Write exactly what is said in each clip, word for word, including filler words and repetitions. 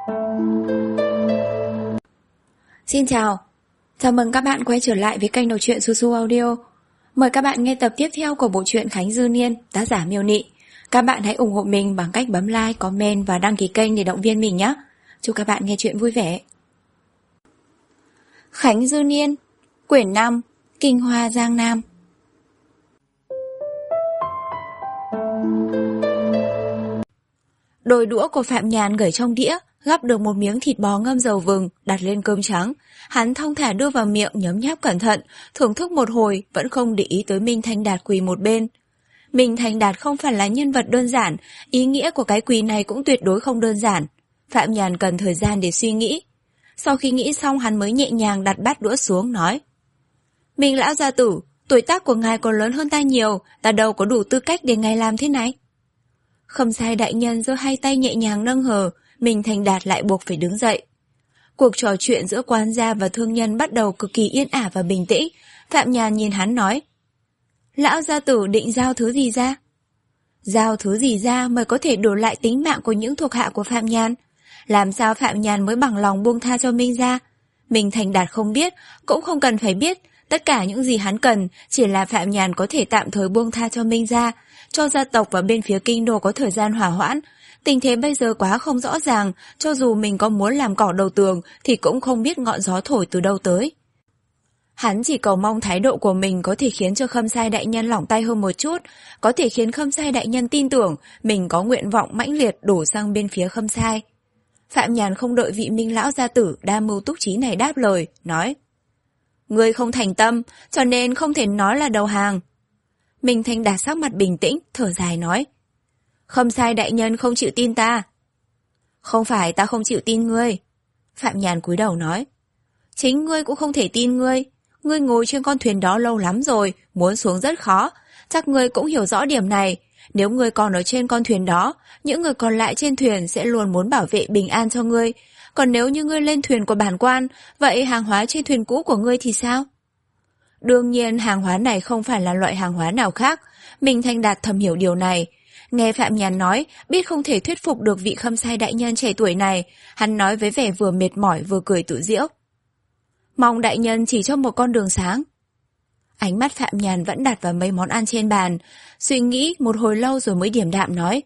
Xin chào, chào mừng các bạn quay trở lại với kênh đọc truyện Su Su Audio. Mời các bạn nghe tập tiếp theo của bộ truyện Khánh Dư Niên, tác giả Miêu Nị. Các bạn hãy ủng hộ mình bằng cách bấm like, comment và đăng ký kênh để động viên mình nhé. Chúc các bạn nghe truyện vui vẻ. Khánh Dư Niên, quyển năm, Kinh Hoa Giang Nam. Đôi đũa của Phạm Nhàn gửi trong đĩa, gắp được một miếng thịt bò ngâm dầu vừng, đặt lên cơm trắng. Hắn thong thả đưa vào miệng, nhấm nháp cẩn thận, thưởng thức một hồi, vẫn không để ý tới Minh Thanh Đạt quỳ một bên. Minh Thanh Đạt không phải là nhân vật đơn giản, ý nghĩa của cái quỳ này cũng tuyệt đối không đơn giản. Phạm Nhàn cần thời gian để suy nghĩ. Sau khi nghĩ xong, hắn mới nhẹ nhàng đặt bát đũa xuống, nói: Minh lão gia tử, tuổi tác của ngài còn lớn hơn ta nhiều, ta đâu có đủ tư cách để ngài làm thế này. Khâm sai đại nhân giơ hai tay nhẹ nhàng nâng hờ, Minh Thanh Đạt lại buộc phải đứng dậy. Cuộc trò chuyện giữa quan gia và thương nhân bắt đầu cực kỳ yên ả và bình tĩnh. Phạm Nhàn nhìn hắn nói: Lão gia tử định giao thứ gì ra? Giao thứ gì ra mới có thể đổi lại tính mạng của những thuộc hạ của Phạm Nhàn? Làm sao Phạm Nhàn mới bằng lòng buông tha cho Minh gia? Minh Thanh Đạt không biết, cũng không cần phải biết. Tất cả những gì hắn cần chỉ là Phạm Nhàn có thể tạm thời buông tha cho Minh gia, cho gia tộc và bên phía kinh đô có thời gian hòa hoãn. Tình thế bây giờ quá không rõ ràng, cho dù mình có muốn làm cỏ đầu tường thì cũng không biết ngọn gió thổi từ đâu tới. Hắn chỉ cầu mong thái độ của mình có thể khiến cho Khâm sai đại nhân lỏng tay hơn một chút, có thể khiến Khâm sai đại nhân tin tưởng mình có nguyện vọng mãnh liệt đổ sang bên phía Khâm sai. Phạm Nhàn không đợi vị Minh lão gia tử đa mưu túc trí này đáp lời, nói: Ngươi không thành tâm, cho nên không thể nói là đầu hàng. Minh Thanh Đạt sắc mặt bình tĩnh, thở dài nói: Khâm sai đại nhân không chịu tin ta. Không phải ta không chịu tin ngươi. Phạm Nhàn cúi đầu nói: Chính ngươi cũng không thể tin ngươi. Ngươi ngồi trên con thuyền đó lâu lắm rồi, muốn xuống rất khó. Chắc ngươi cũng hiểu rõ điểm này. Nếu ngươi còn ở trên con thuyền đó, những người còn lại trên thuyền sẽ luôn muốn bảo vệ bình an cho ngươi. Còn nếu như ngươi lên thuyền của bản quan, vậy hàng hóa trên thuyền cũ của ngươi thì sao? Đương nhiên hàng hóa này không phải là loại hàng hóa nào khác. Minh Thanh Đạt thầm hiểu điều này. Nghe Phạm Nhàn nói, biết không thể thuyết phục được vị khâm sai đại nhân trẻ tuổi này, hắn nói với vẻ vừa mệt mỏi vừa cười tự giễu: Mong đại nhân chỉ cho một con đường sáng. Ánh mắt Phạm Nhàn vẫn đặt vào mấy món ăn trên bàn, suy nghĩ một hồi lâu rồi mới điềm đạm nói: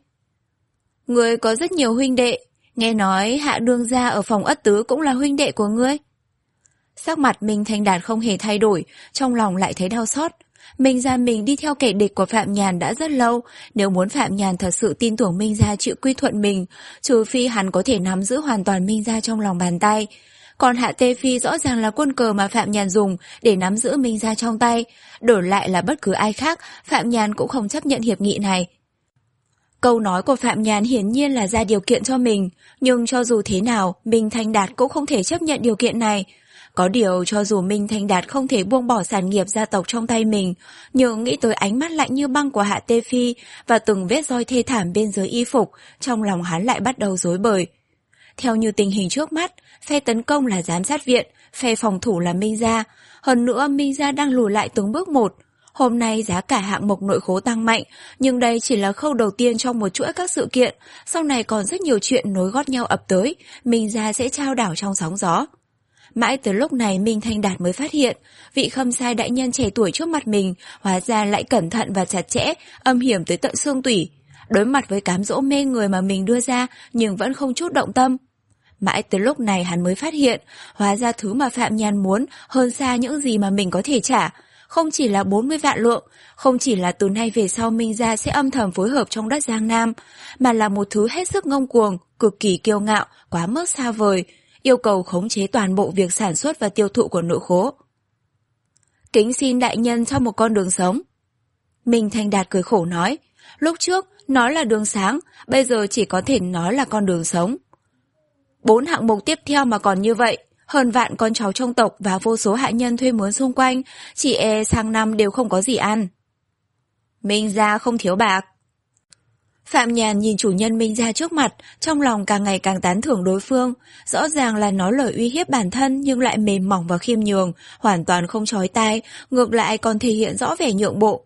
Ngươi có rất nhiều huynh đệ, nghe nói Hạ đương gia ở phòng ất tứ cũng là huynh đệ của ngươi. Sắc mặt Minh Thanh Đạt không hề thay đổi, trong lòng lại thấy đau xót. Minh gia mình đi theo kẻ địch của Phạm Nhàn đã rất lâu, nếu muốn Phạm Nhàn thật sự tin tưởng Minh gia chịu quy thuận mình, trừ phi hắn có thể nắm giữ hoàn toàn Minh gia trong lòng bàn tay. Còn Hạ Tê Phi rõ ràng là quân cờ mà Phạm Nhàn dùng để nắm giữ Minh gia trong tay, đổi lại là bất cứ ai khác, Phạm Nhàn cũng không chấp nhận hiệp nghị này. Câu nói của Phạm Nhàn hiển nhiên là ra điều kiện cho mình, nhưng cho dù thế nào, Minh Thanh Đạt cũng không thể chấp nhận điều kiện này. Có điều cho dù Minh Thanh Đạt không thể buông bỏ sản nghiệp gia tộc trong tay mình, nhưng nghĩ tới ánh mắt lạnh như băng của Hạ Tê Phi và từng vết roi thê thảm bên dưới y phục, trong lòng hắn lại bắt đầu rối bời. Theo như tình hình trước mắt, phe tấn công là giám sát viện, phe phòng thủ là Minh gia. Hơn nữa Minh gia đang lùi lại từng bước một. Hôm nay giá cả hạng mục nội khố tăng mạnh, nhưng đây chỉ là khâu đầu tiên trong một chuỗi các sự kiện, sau này còn rất nhiều chuyện nối gót nhau ập tới, Minh gia sẽ trao đảo trong sóng gió. Mãi tới lúc này Minh Thanh Đạt mới phát hiện, vị khâm sai đại nhân trẻ tuổi trước mặt mình hóa ra lại cẩn thận và chặt chẽ, âm hiểm tới tận xương tủy. Đối mặt với cám dỗ mê người mà mình đưa ra nhưng vẫn không chút động tâm. Mãi tới lúc này hắn mới phát hiện, hóa ra thứ mà Phạm Nhàn muốn hơn xa những gì mà mình có thể trả. Không chỉ là bốn mươi vạn lượng, không chỉ là từ nay về sau Minh gia sẽ âm thầm phối hợp trong đất Giang Nam, mà là một thứ hết sức ngông cuồng, cực kỳ kiêu ngạo, quá mức xa vời, yêu cầu khống chế toàn bộ việc sản xuất và tiêu thụ của nội khố. Kính xin đại nhân cho một con đường sống. Minh Thanh Đạt cười khổ nói, lúc trước nói là đường sáng, bây giờ chỉ có thể nói là con đường sống. Bốn hạng mục tiếp theo mà còn như vậy, hơn vạn con cháu trong tộc và vô số hạ nhân thuê mướn xung quanh, chỉ e sang năm đều không có gì ăn. Minh gia không thiếu bạc. Phạm Nhàn nhìn chủ nhân Minh gia trước mặt, trong lòng càng ngày càng tán thưởng đối phương, rõ ràng là nói lời uy hiếp bản thân nhưng lại mềm mỏng và khiêm nhường, hoàn toàn không chói tai, ngược lại còn thể hiện rõ vẻ nhượng bộ.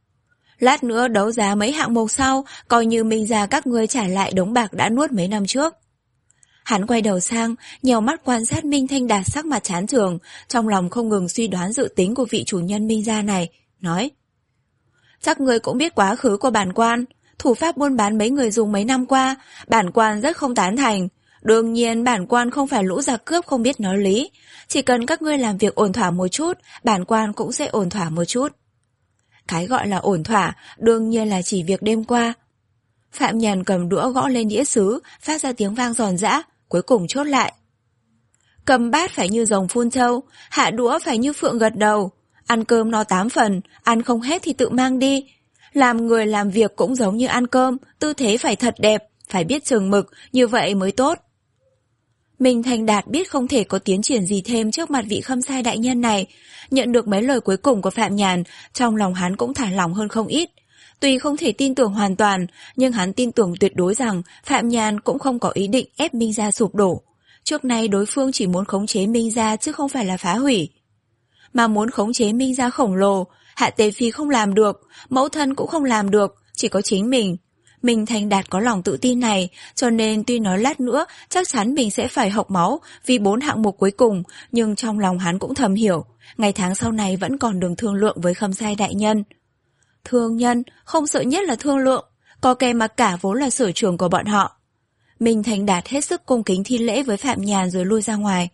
Lát nữa đấu giá mấy hạng mục sau, coi như Minh gia các ngươi trả lại đống bạc đã nuốt mấy năm trước. Hắn quay đầu sang, nhèo mắt quan sát Minh Thanh Đạt sắc mặt chán chường, trong lòng không ngừng suy đoán dự tính của vị chủ nhân Minh gia này, nói: chắc người cũng biết quá khứ của bản quan, thủ pháp buôn bán mấy người dùng mấy năm qua, bản quan rất không tán thành. Đương nhiên bản quan không phải lũ giặc cướp không biết nói lý, chỉ cần các ngươi làm việc ổn thỏa một chút, bản quan cũng sẽ ổn thỏa một chút. Cái gọi là ổn thỏa, đương nhiên là chỉ việc đêm qua. Phạm Nhàn cầm đũa gõ lên đĩa sứ, phát ra tiếng vang giòn giã, cuối cùng chốt lại. Cầm bát phải như rồng phun trâu, hạ đũa phải như phượng gật đầu. Ăn cơm no tám phần, ăn không hết thì tự mang đi. Làm người làm việc cũng giống như ăn cơm, tư thế phải thật đẹp, phải biết chừng mực, như vậy mới tốt. Minh Thanh Đạt biết không thể có tiến triển gì thêm trước mặt vị khâm sai đại nhân này. Nhận được mấy lời cuối cùng của Phạm Nhàn, trong lòng hắn cũng thả lỏng hơn không ít. Tuy không thể tin tưởng hoàn toàn, nhưng hắn tin tưởng tuyệt đối rằng Phạm Nhàn cũng không có ý định ép Minh gia sụp đổ. Trước nay đối phương chỉ muốn khống chế Minh gia chứ không phải là phá hủy. Mà muốn khống chế Minh gia khổng lồ, Hạ Tề Phi không làm được, mẫu thân cũng không làm được, chỉ có chính mình. Minh Thanh Đạt có lòng tự tin này, cho nên tuy nói lát nữa chắc chắn mình sẽ phải hộc máu vì bốn hạng mục cuối cùng, nhưng trong lòng hắn cũng thầm hiểu, ngày tháng sau này vẫn còn đường thương lượng với khâm sai đại nhân. Thương nhân, không sợ nhất là thương lượng, có kẻ mặc cả vốn là sở trường của bọn họ. Minh Thanh Đạt hết sức cung kính thi lễ với Phạm Nhàn rồi lui ra ngoài.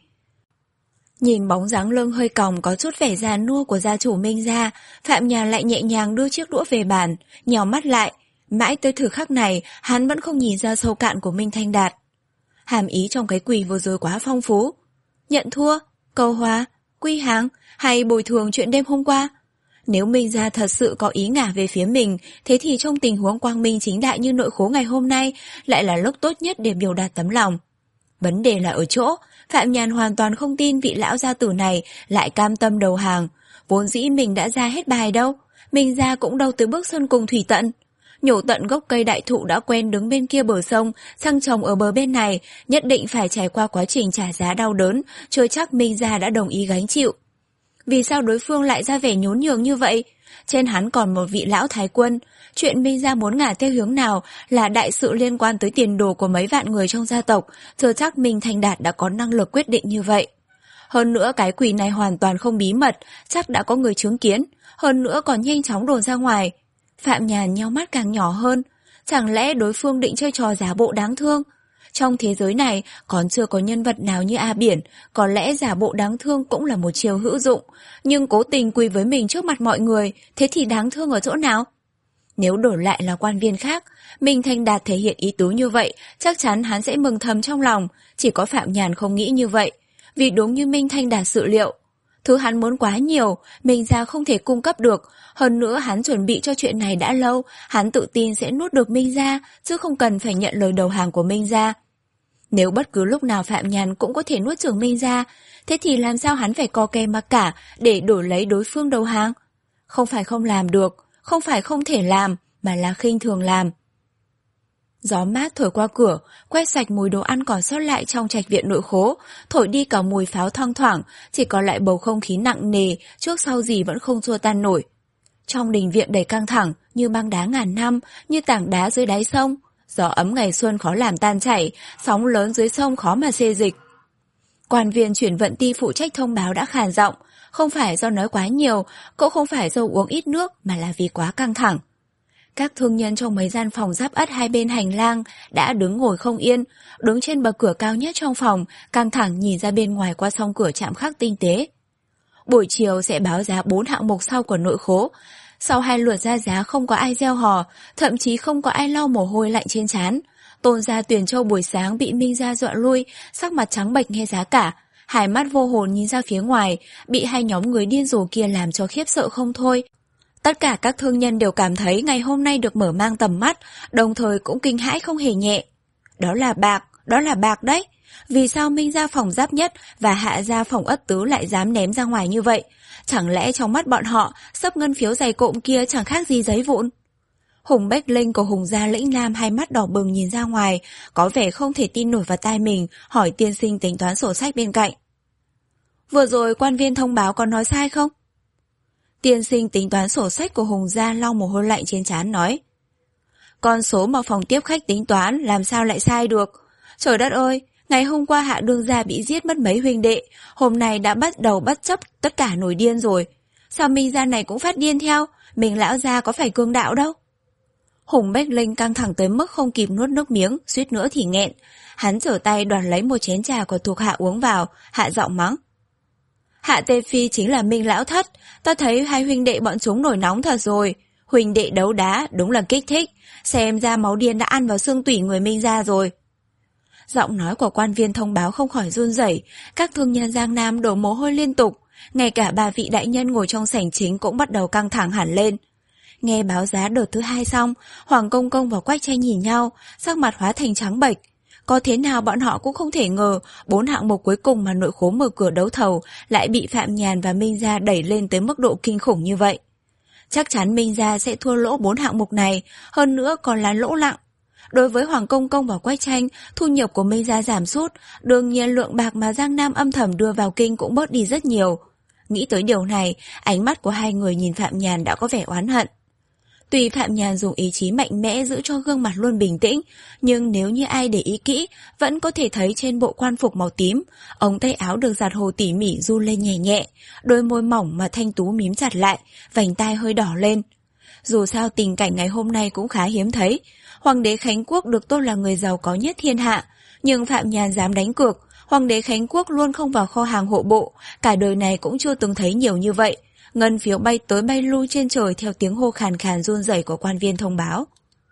Nhìn bóng dáng lưng hơi còng có chút vẻ già nua của gia chủ Minh gia, Phạm Nhàn lại nhẹ nhàng đưa chiếc đũa về bàn, nhèo mắt lại. Mãi tới thời khắc này, hắn vẫn không nhìn ra sâu cạn của Minh Thanh Đạt. Hàm ý trong cái quỳ vừa rồi quá phong phú. Nhận thua, cầu hòa, quy hàng hay bồi thường chuyện đêm hôm qua. Nếu Minh gia thật sự có ý ngả về phía mình, thế thì trong tình huống quang minh chính đại như nội khố ngày hôm nay lại là lúc tốt nhất để biểu đạt tấm lòng. Vấn đề là ở chỗ, Phạm Nhàn hoàn toàn không tin vị lão gia tử này lại cam tâm đầu hàng. Vốn dĩ mình đã ra hết bài đâu, Minh gia cũng đâu tới bước sơn cùng thủy tận. Nhổ tận gốc cây đại thụ đã quen đứng bên kia bờ sông, sang trồng ở bờ bên này, nhất định phải trải qua quá trình trả giá đau đớn, chưa chắc Minh gia đã đồng ý gánh chịu. Vì sao đối phương lại ra vẻ nhún nhường như vậy? Trên hắn còn một vị lão thái quân, chuyện Minh gia muốn ngả theo hướng nào là đại sự liên quan tới tiền đồ của mấy vạn người trong gia tộc, chưa chắc Minh Thanh Đạt đã có năng lực quyết định như vậy. Hơn nữa cái quỷ này hoàn toàn không bí mật, chắc đã có người chứng kiến, hơn nữa còn nhanh chóng đồn ra ngoài. Phạm Nhàn nheo mắt càng nhỏ hơn, chẳng lẽ đối phương định chơi trò giả bộ đáng thương? Trong thế giới này còn chưa có nhân vật nào như A Biển, có lẽ giả bộ đáng thương cũng là một chiêu hữu dụng, nhưng cố tình quỳ với mình trước mặt mọi người, thế thì đáng thương ở chỗ nào? Nếu đổi lại là quan viên khác, Minh Thanh Đạt thể hiện ý tứ như vậy, chắc chắn hắn sẽ mừng thầm trong lòng, chỉ có Phạm Nhàn không nghĩ như vậy, vì đúng như Minh Thanh Đạt dự liệu. Thứ hắn muốn quá nhiều, Minh gia không thể cung cấp được, hơn nữa hắn chuẩn bị cho chuyện này đã lâu, hắn tự tin sẽ nuốt được Minh gia, chứ không cần phải nhận lời đầu hàng của Minh gia. Nếu bất cứ lúc nào Phạm Nhàn cũng có thể nuốt chửng Minh gia, thế thì làm sao hắn phải co kè mặc cả để đổi lấy đối phương đầu hàng? Không phải không làm được, không phải không thể làm, mà là khinh thường làm. Gió mát thổi qua cửa, quét sạch mùi đồ ăn còn sót lại trong trạch viện nội khố, thổi đi cả mùi pháo thoang thoảng, chỉ còn lại bầu không khí nặng nề, trước sau gì vẫn không xua tan nổi. Trong đình viện đầy căng thẳng, như băng đá ngàn năm, như tảng đá dưới đáy sông. Gió ấm ngày xuân khó làm tan chảy, sóng lớn dưới sông khó mà xê dịch. Quan viên chuyển vận ty phụ trách thông báo đã khàn giọng, không phải do nói quá nhiều, cũng không phải do uống ít nước, mà là vì quá căng thẳng. Các thương nhân trong mấy gian phòng giáp ất hai bên hành lang đã đứng ngồi không yên, đứng trên bậc cửa cao nhất trong phòng, căng thẳng nhìn ra bên ngoài qua song cửa chạm khắc tinh tế. Buổi chiều sẽ báo giá bốn hạng mục sau của nội khố. Sau hai lượt ra giá không có ai reo hò, thậm chí không có ai lau mồ hôi lạnh trên trán. Tôn gia Tuyền Châu buổi sáng bị Minh gia dọa lui, sắc mặt trắng bệch nghe giá cả, hai mắt vô hồn nhìn ra phía ngoài, bị hai nhóm người điên rồ kia làm cho khiếp sợ không thôi. Tất cả các thương nhân đều cảm thấy ngày hôm nay được mở mang tầm mắt, đồng thời cũng kinh hãi không hề nhẹ. Đó là bạc, đó là bạc đấy. Vì sao Minh gia phòng giáp nhất và Hạ gia phòng ất tứ lại dám ném ra ngoài như vậy? Chẳng lẽ trong mắt bọn họ, xấp ngân phiếu dày cộm kia chẳng khác gì giấy vụn? Hùng Bách Linh của Hùng gia Lĩnh Nam hai mắt đỏ bừng nhìn ra ngoài, có vẻ không thể tin nổi vào tai mình, hỏi tiên sinh tính toán sổ sách bên cạnh. Vừa rồi quan viên thông báo có nói sai không? Tiên sinh tính toán sổ sách của Hùng gia lau mồ hôi lạnh trên trán nói. Con số mà phòng tiếp khách tính toán làm sao lại sai được? Trời đất ơi, Ngày hôm qua Hạ đương gia bị giết mất mấy huynh đệ, hôm nay đã bắt đầu bất chấp tất cả nổi điên rồi. Sao Minh gia này cũng phát điên theo, mình lão gia có phải cương đạo đâu. Hùng Bách Linh căng thẳng tới mức không kịp nuốt nước miếng, suýt nữa thì nghẹn. Hắn trở tay đoạt lấy một chén trà của thuộc hạ uống vào, hạ giọng mắng. Hạ Tê Phi chính là Minh lão thất, ta thấy hai huynh đệ bọn chúng nổi nóng thật rồi. Huynh đệ đấu đá đúng là kích thích, xem ra máu điên đã ăn vào xương tủy người Minh gia rồi. Giọng nói của quan viên thông báo không khỏi run rẩy, các thương nhân Giang Nam đổ mồ hôi liên tục, ngay cả ba vị đại nhân ngồi trong sảnh chính cũng bắt đầu căng thẳng hẳn lên. Nghe báo giá đợt thứ hai xong, Hoàng Công Công và Quách Tranh nhìn nhau, sắc mặt hóa thành trắng bệch. Có thế nào bọn họ cũng không thể ngờ, bốn hạng mục cuối cùng mà nội khố mở cửa đấu thầu lại bị Phạm Nhàn và Minh gia đẩy lên tới mức độ kinh khủng như vậy. Chắc chắn Minh gia sẽ thua lỗ bốn hạng mục này, hơn nữa còn là lỗ nặng. Đối với Hoàng Công Công và Quách Tranh, thu nhập của Minh gia giảm sút, đương nhiên lượng bạc mà Giang Nam âm thầm đưa vào kinh cũng bớt đi rất nhiều. Nghĩ tới điều này, ánh mắt của hai người nhìn Phạm Nhàn đã có vẻ oán hận. Tuy Phạm Nhàn dùng ý chí mạnh mẽ giữ cho gương mặt luôn bình tĩnh, nhưng nếu như ai để ý kỹ, vẫn có thể thấy trên bộ quan phục màu tím, ống tay áo được giặt hồ tỉ mỉ run lên nhẹ nhẹ, đôi môi mỏng mà thanh tú mím chặt lại, vành tai hơi đỏ lên. Dù sao tình cảnh ngày hôm nay cũng khá hiếm thấy, Hoàng đế Khánh Quốc được tôn là người giàu có nhất thiên hạ, nhưng Phạm Nhàn dám đánh cược, Hoàng đế Khánh Quốc luôn không vào kho hàng hộ bộ, cả đời này cũng chưa từng thấy nhiều như vậy. Ngân phiếu bay tới bay lui trên trời theo tiếng hô khàn khàn run rẩy của quan viên thông báo.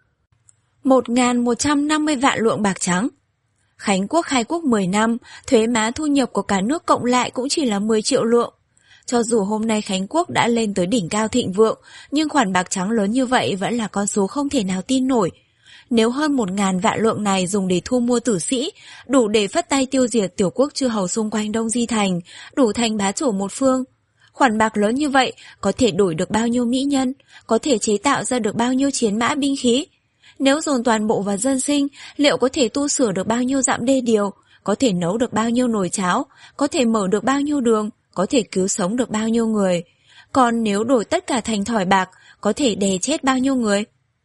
một nghìn một trăm năm mươi vạn lượng bạc trắng. Khánh Quốc khai quốc mười năm, thuế má thu nhập của cả nước cộng lại cũng chỉ là mười triệu lượng. Cho dù hôm nay Khánh Quốc đã lên tới đỉnh cao thịnh vượng, nhưng khoản bạc trắng lớn như vậy vẫn là con số không thể nào tin nổi. Nếu hơn một ngàn vạn lượng này dùng để thu mua tử sĩ, đủ để phất tay tiêu diệt tiểu quốc chư hầu xung quanh Đông Di Thành, đủ thành bá chủ một phương. Khoản bạc lớn như vậy có thể đổi được bao nhiêu mỹ nhân, có thể chế tạo ra được bao nhiêu chiến mã binh khí. Nếu dồn toàn bộ vào dân sinh, liệu có thể tu sửa được bao nhiêu dặm đê điều, có thể nấu được bao nhiêu nồi cháo, có thể mở được bao nhiêu đường, có thể cứu sống được bao nhiêu người. Còn nếu đổi tất cả thành thỏi bạc, có thể đè chết bao nhiêu người.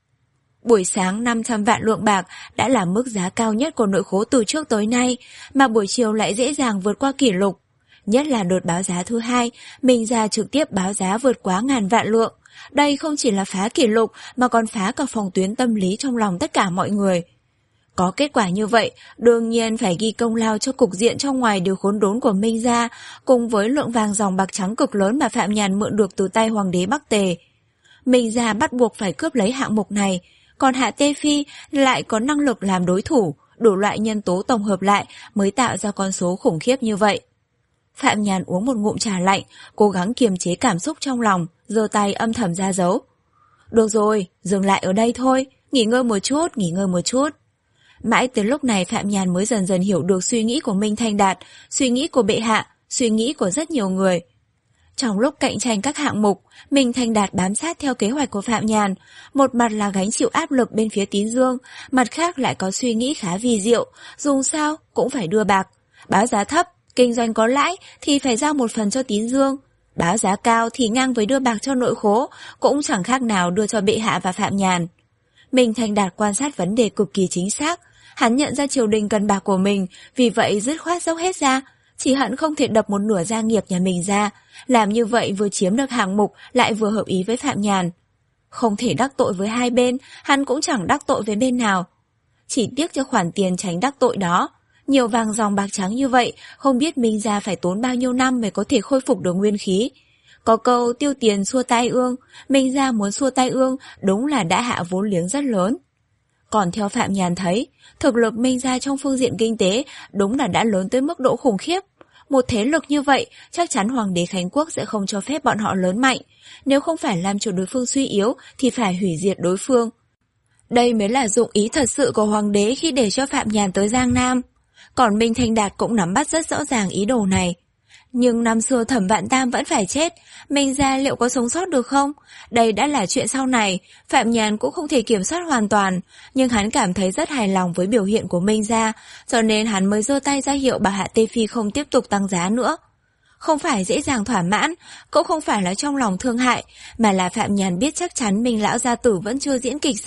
Buổi sáng năm trăm vạn lượng bạc đã là mức giá cao nhất của nội khố từ trước tới nay, mà buổi chiều lại dễ dàng vượt qua kỷ lục. Nhất là đợt báo giá thứ hai, Minh gia trực tiếp báo giá vượt quá ngàn vạn lượng. Đây không chỉ là phá kỷ lục mà còn phá cả phòng tuyến tâm lý trong lòng tất cả mọi người. Có kết quả như vậy, đương nhiên phải ghi công lao cho cục diện trong ngoài điều khốn đốn của Minh gia, cùng với lượng vàng dòng bạc trắng cực lớn mà Phạm Nhàn mượn được từ tay Hoàng đế Bắc Tề. Minh gia bắt buộc phải cướp lấy hạng mục này, còn Hạ Tê Phi lại có năng lực làm đối thủ, đủ loại nhân tố tổng hợp lại mới tạo ra con số khủng khiếp như vậy. Phạm Nhàn uống một ngụm trà lạnh, cố gắng kiềm chế cảm xúc trong lòng, giơ tay âm thầm ra dấu. Được rồi, dừng lại ở đây thôi, nghỉ ngơi một chút, nghỉ ngơi một chút. Mãi tới lúc này Phạm Nhàn mới dần dần hiểu được suy nghĩ của Minh Thanh Đạt, suy nghĩ của bệ hạ, suy nghĩ của rất nhiều người. Trong lúc cạnh tranh các hạng mục, Minh Thanh Đạt bám sát theo kế hoạch của Phạm Nhàn, một mặt là gánh chịu áp lực bên phía Tín Dương, mặt khác lại có suy nghĩ khá vi diệu, dùng sao cũng phải đưa bạc, báo giá thấp, kinh doanh có lãi thì phải giao một phần cho Tín Dương, báo giá cao thì ngang với đưa bạc cho nội khố, cũng chẳng khác nào đưa cho bệ hạ và Phạm Nhàn. Minh Thanh Đạt quan sát vấn đề cực kỳ chính xác, hắn nhận ra triều đình cần bạc của mình, vì vậy dứt khoát dốc hết ra, chỉ hận không thể đập một nửa gia nghiệp nhà mình ra, làm như vậy vừa chiếm được hạng mục lại vừa hợp ý với Phạm Nhàn. Không thể đắc tội với hai bên, hắn cũng chẳng đắc tội với bên nào. Chỉ tiếc cho khoản tiền tránh đắc tội đó. Nhiều vàng dòng bạc trắng như vậy, không biết Minh gia phải tốn bao nhiêu năm mới có thể khôi phục được nguyên khí. Có câu tiêu tiền xua tai ương, Minh gia muốn xua tai ương đúng là đã hạ vốn liếng rất lớn. Còn theo Phạm Nhàn thấy, thực lực Minh gia trong phương diện kinh tế đúng là đã lớn tới mức độ khủng khiếp. Một thế lực như vậy, chắc chắn Hoàng đế Khánh Quốc sẽ không cho phép bọn họ lớn mạnh. Nếu không phải làm cho đối phương suy yếu, thì phải hủy diệt đối phương. Đây mới là dụng ý thật sự của Hoàng đế khi để cho Phạm Nhàn tới Giang Nam. Còn Minh Thanh Đạt cũng nắm bắt rất rõ ràng ý đồ này. Nhưng năm xưa Thẩm Vạn Tam vẫn phải chết, Minh gia liệu có sống sót được không? Đây đã là chuyện sau này, Phạm Nhàn cũng không thể kiểm soát hoàn toàn, nhưng hắn cảm thấy rất hài lòng với biểu hiện của Minh gia, cho nên hắn mới giơ tay ra hiệu bà Hạ Tê Phi không tiếp tục tăng giá nữa. Không phải dễ dàng thỏa mãn, cũng không phải là trong lòng thương hại, mà là Phạm Nhàn biết chắc chắn Minh lão gia tử vẫn chưa diễn kịch xong.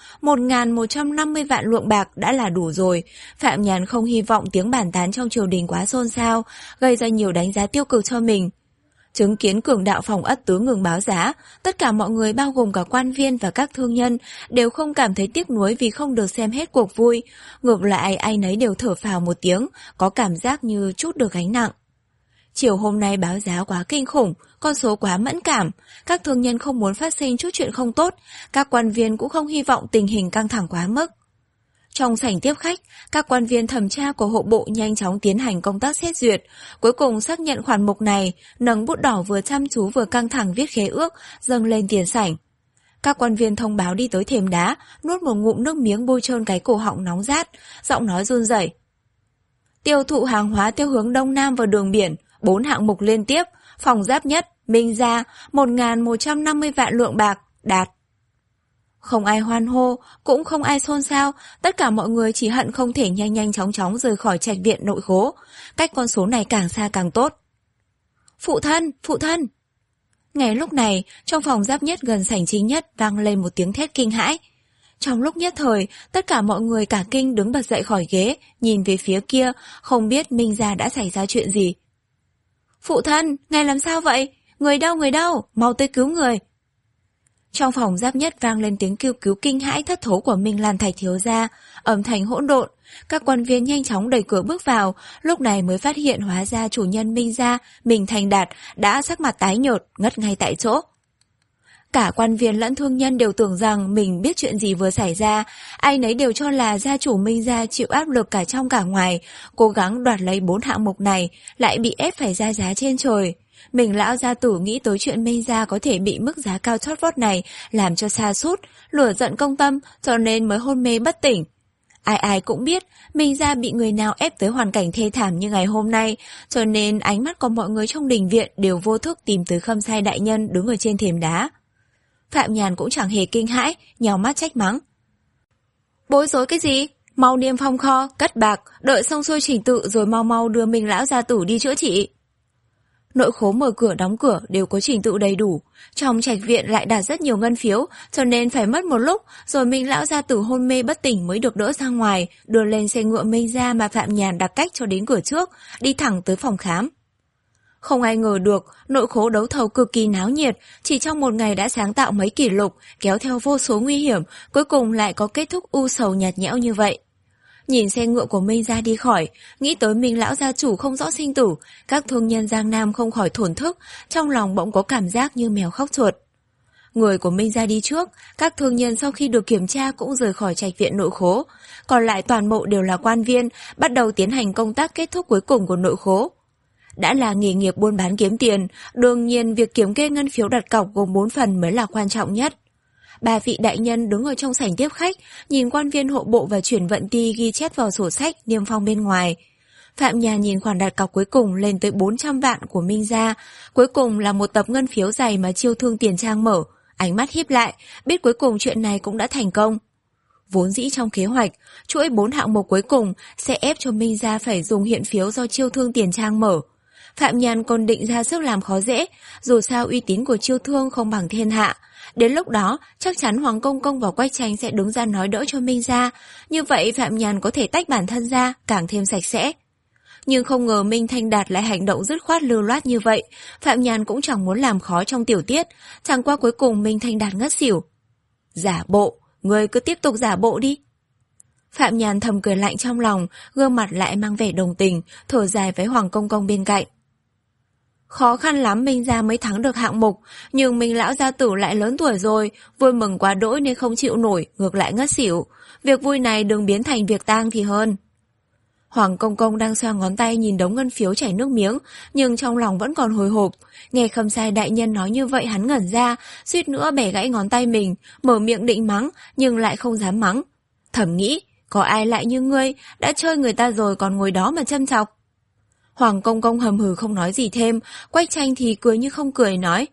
một nghìn một trăm năm mươi vạn lượng bạc đã là đủ rồi. Phạm Nhàn không hy vọng tiếng bàn tán trong triều đình quá xôn xao, gây ra nhiều đánh giá tiêu cực cho mình. Chứng kiến cường đạo Phòng Ất Tứ ngừng báo giá, tất cả mọi người bao gồm cả quan viên và các thương nhân đều không cảm thấy tiếc nuối vì không được xem hết cuộc vui. Ngược lại ai nấy đều thở phào một tiếng, có cảm giác như trút được gánh nặng. Chiều hôm nay báo giá quá kinh khủng, con số quá mẫn cảm, các thương nhân không muốn phát sinh chút chuyện không tốt, các quan viên cũng không hy vọng tình hình căng thẳng quá mức. Trong sảnh tiếp khách, các quan viên thẩm tra của hộ bộ nhanh chóng tiến hành công tác xét duyệt, cuối cùng xác nhận khoản mục này, nâng bút đỏ vừa chăm chú vừa căng thẳng viết khế ước, dâng lên tiền sảnh. Các quan viên thông báo đi tới thềm đá, nuốt một ngụm nước miếng bôi trơn cái cổ họng nóng rát, giọng nói run rẩy. Tiêu thụ hàng hóa theo hướng đông nam và đường biển, bốn hạng mục liên tiếp, phòng giáp nhất, Minh Gia, một nghìn một trăm năm mươi vạn lượng bạc, đạt. Không ai hoan hô, cũng không ai xôn xao, tất cả mọi người chỉ hận không thể nhanh nhanh chóng chóng rời khỏi trạch viện nội khố, cách con số này càng xa càng tốt. Phụ thân, phụ thân! Ngay lúc này, trong phòng giáp nhất gần sảnh chính nhất vang lên một tiếng thét kinh hãi. Trong lúc nhất thời, tất cả mọi người cả kinh đứng bật dậy khỏi ghế, nhìn về phía kia, không biết Minh Gia đã xảy ra chuyện gì. Phụ thân, ngài làm sao vậy? Người đâu, người đâu? Mau tới cứu người! Trong phòng giáp nhất vang lên tiếng kêu cứu kinh hãi thất thố của Minh Lan Thạch thiếu gia, âm thanh hỗn độn. Các quan viên nhanh chóng đẩy cửa bước vào, lúc này mới phát hiện hóa ra chủ nhân Minh Gia, Minh Thành Đạt, đã sắc mặt tái nhợt, ngất ngay tại chỗ. Cả quan viên lẫn thương nhân đều tưởng rằng mình biết chuyện gì vừa xảy ra, ai nấy đều cho là gia chủ Minh Gia chịu áp lực cả trong cả ngoài, cố gắng đoạt lấy bốn hạng mục này, lại bị ép phải ra giá trên trời. Mình lão gia tử nghĩ tới chuyện Minh Gia có thể bị mức giá cao chót vót này làm cho sa sút, lửa giận công tâm, cho nên mới hôn mê bất tỉnh. Ai ai cũng biết Minh Gia bị người nào ép tới hoàn cảnh thê thảm như ngày hôm nay, cho nên ánh mắt của mọi người trong đình viện đều vô thức tìm tới Khâm Sai đại nhân đứng ở trên thềm đá. Phạm Nhàn cũng chẳng hề kinh hãi, nhào mắt trách mắng. Bối rối cái gì? Mau niêm phong kho, cất bạc, đợi xong xuôi trình tự rồi mau mau đưa Minh lão gia tử đi chữa trị. Nội khố mở cửa đóng cửa đều có trình tự đầy đủ, trong trạch viện lại đặt rất nhiều ngân phiếu, cho nên phải mất một lúc rồi Minh lão gia tử hôn mê bất tỉnh mới được đỡ ra ngoài, đưa lên xe ngựa Minh Gia mà Phạm Nhàn đặt cách cho đến cửa trước, đi thẳng tới phòng khám. Không ai ngờ được, nội khố đấu thầu cực kỳ náo nhiệt, chỉ trong một ngày đã sáng tạo mấy kỷ lục, kéo theo vô số nguy hiểm, cuối cùng lại có kết thúc u sầu nhạt nhẽo như vậy. Nhìn xe ngựa của Minh Gia đi khỏi, nghĩ tới Minh lão gia chủ không rõ sinh tử, các thương nhân Giang Nam không khỏi thổn thức, trong lòng bỗng có cảm giác như mèo khóc chuột. Người của Minh Gia đi trước, các thương nhân sau khi được kiểm tra cũng rời khỏi trạch viện nội khố, còn lại toàn bộ đều là quan viên, bắt đầu tiến hành công tác kết thúc cuối cùng của nội khố. Đã là nghề nghiệp buôn bán kiếm tiền, đương nhiên việc kiểm kê ngân phiếu đặt cọc gồm bốn phần mới là quan trọng nhất. Ba vị đại nhân đứng ở trong sảnh tiếp khách, nhìn quan viên hộ bộ và chuyển vận ty ghi chép vào sổ sách niêm phong bên ngoài. Phạm Nhàn nhìn khoản đặt cọc cuối cùng lên tới bốn trăm vạn của Minh Gia, cuối cùng là một tập ngân phiếu dày mà Chiêu Thương Tiền Trang mở, ánh mắt híp lại, biết cuối cùng chuyện này cũng đã thành công. Vốn dĩ trong kế hoạch, chuỗi bốn hạng mục cuối cùng sẽ ép cho Minh Gia phải dùng hiện phiếu do Chiêu Thương Tiền Trang mở. Phạm Nhàn còn định ra sức làm khó dễ, dù sao uy tín của Chiêu Thương không bằng thiên hạ. Đến lúc đó, chắc chắn Hoàng Công Công và Quách Tranh sẽ đứng ra nói đỡ cho Minh Gia, như vậy Phạm Nhàn có thể tách bản thân ra, càng thêm sạch sẽ. Nhưng không ngờ Minh Thanh Đạt lại hành động dứt khoát lưu loát như vậy, Phạm Nhàn cũng chẳng muốn làm khó trong tiểu tiết, chẳng qua cuối cùng Minh Thanh Đạt ngất xỉu. Giả bộ, ngươi cứ tiếp tục giả bộ đi. Phạm Nhàn thầm cười lạnh trong lòng, gương mặt lại mang vẻ đồng tình, thở dài với Hoàng Công Công bên cạnh. Khó khăn lắm Minh Gia mới thắng được hạng mục, nhưng Minh lão gia tử lại lớn tuổi rồi, vui mừng quá đỗi nên không chịu nổi, ngược lại ngất xỉu. Việc vui này đừng biến thành việc tang thì hơn. Hoàng Công Công đang xoa ngón tay nhìn đống ngân phiếu chảy nước miếng, nhưng trong lòng vẫn còn hồi hộp. Nghe Khâm Sai đại nhân nói như vậy hắn ngẩn ra, suýt nữa bẻ gãy ngón tay mình, mở miệng định mắng, nhưng lại không dám mắng. Thầm nghĩ, có ai lại như ngươi, đã chơi người ta rồi còn ngồi đó mà châm chọc. Hoàng Công Công hầm hừ không nói gì thêm, Quách Tranh thì cười như không cười nói.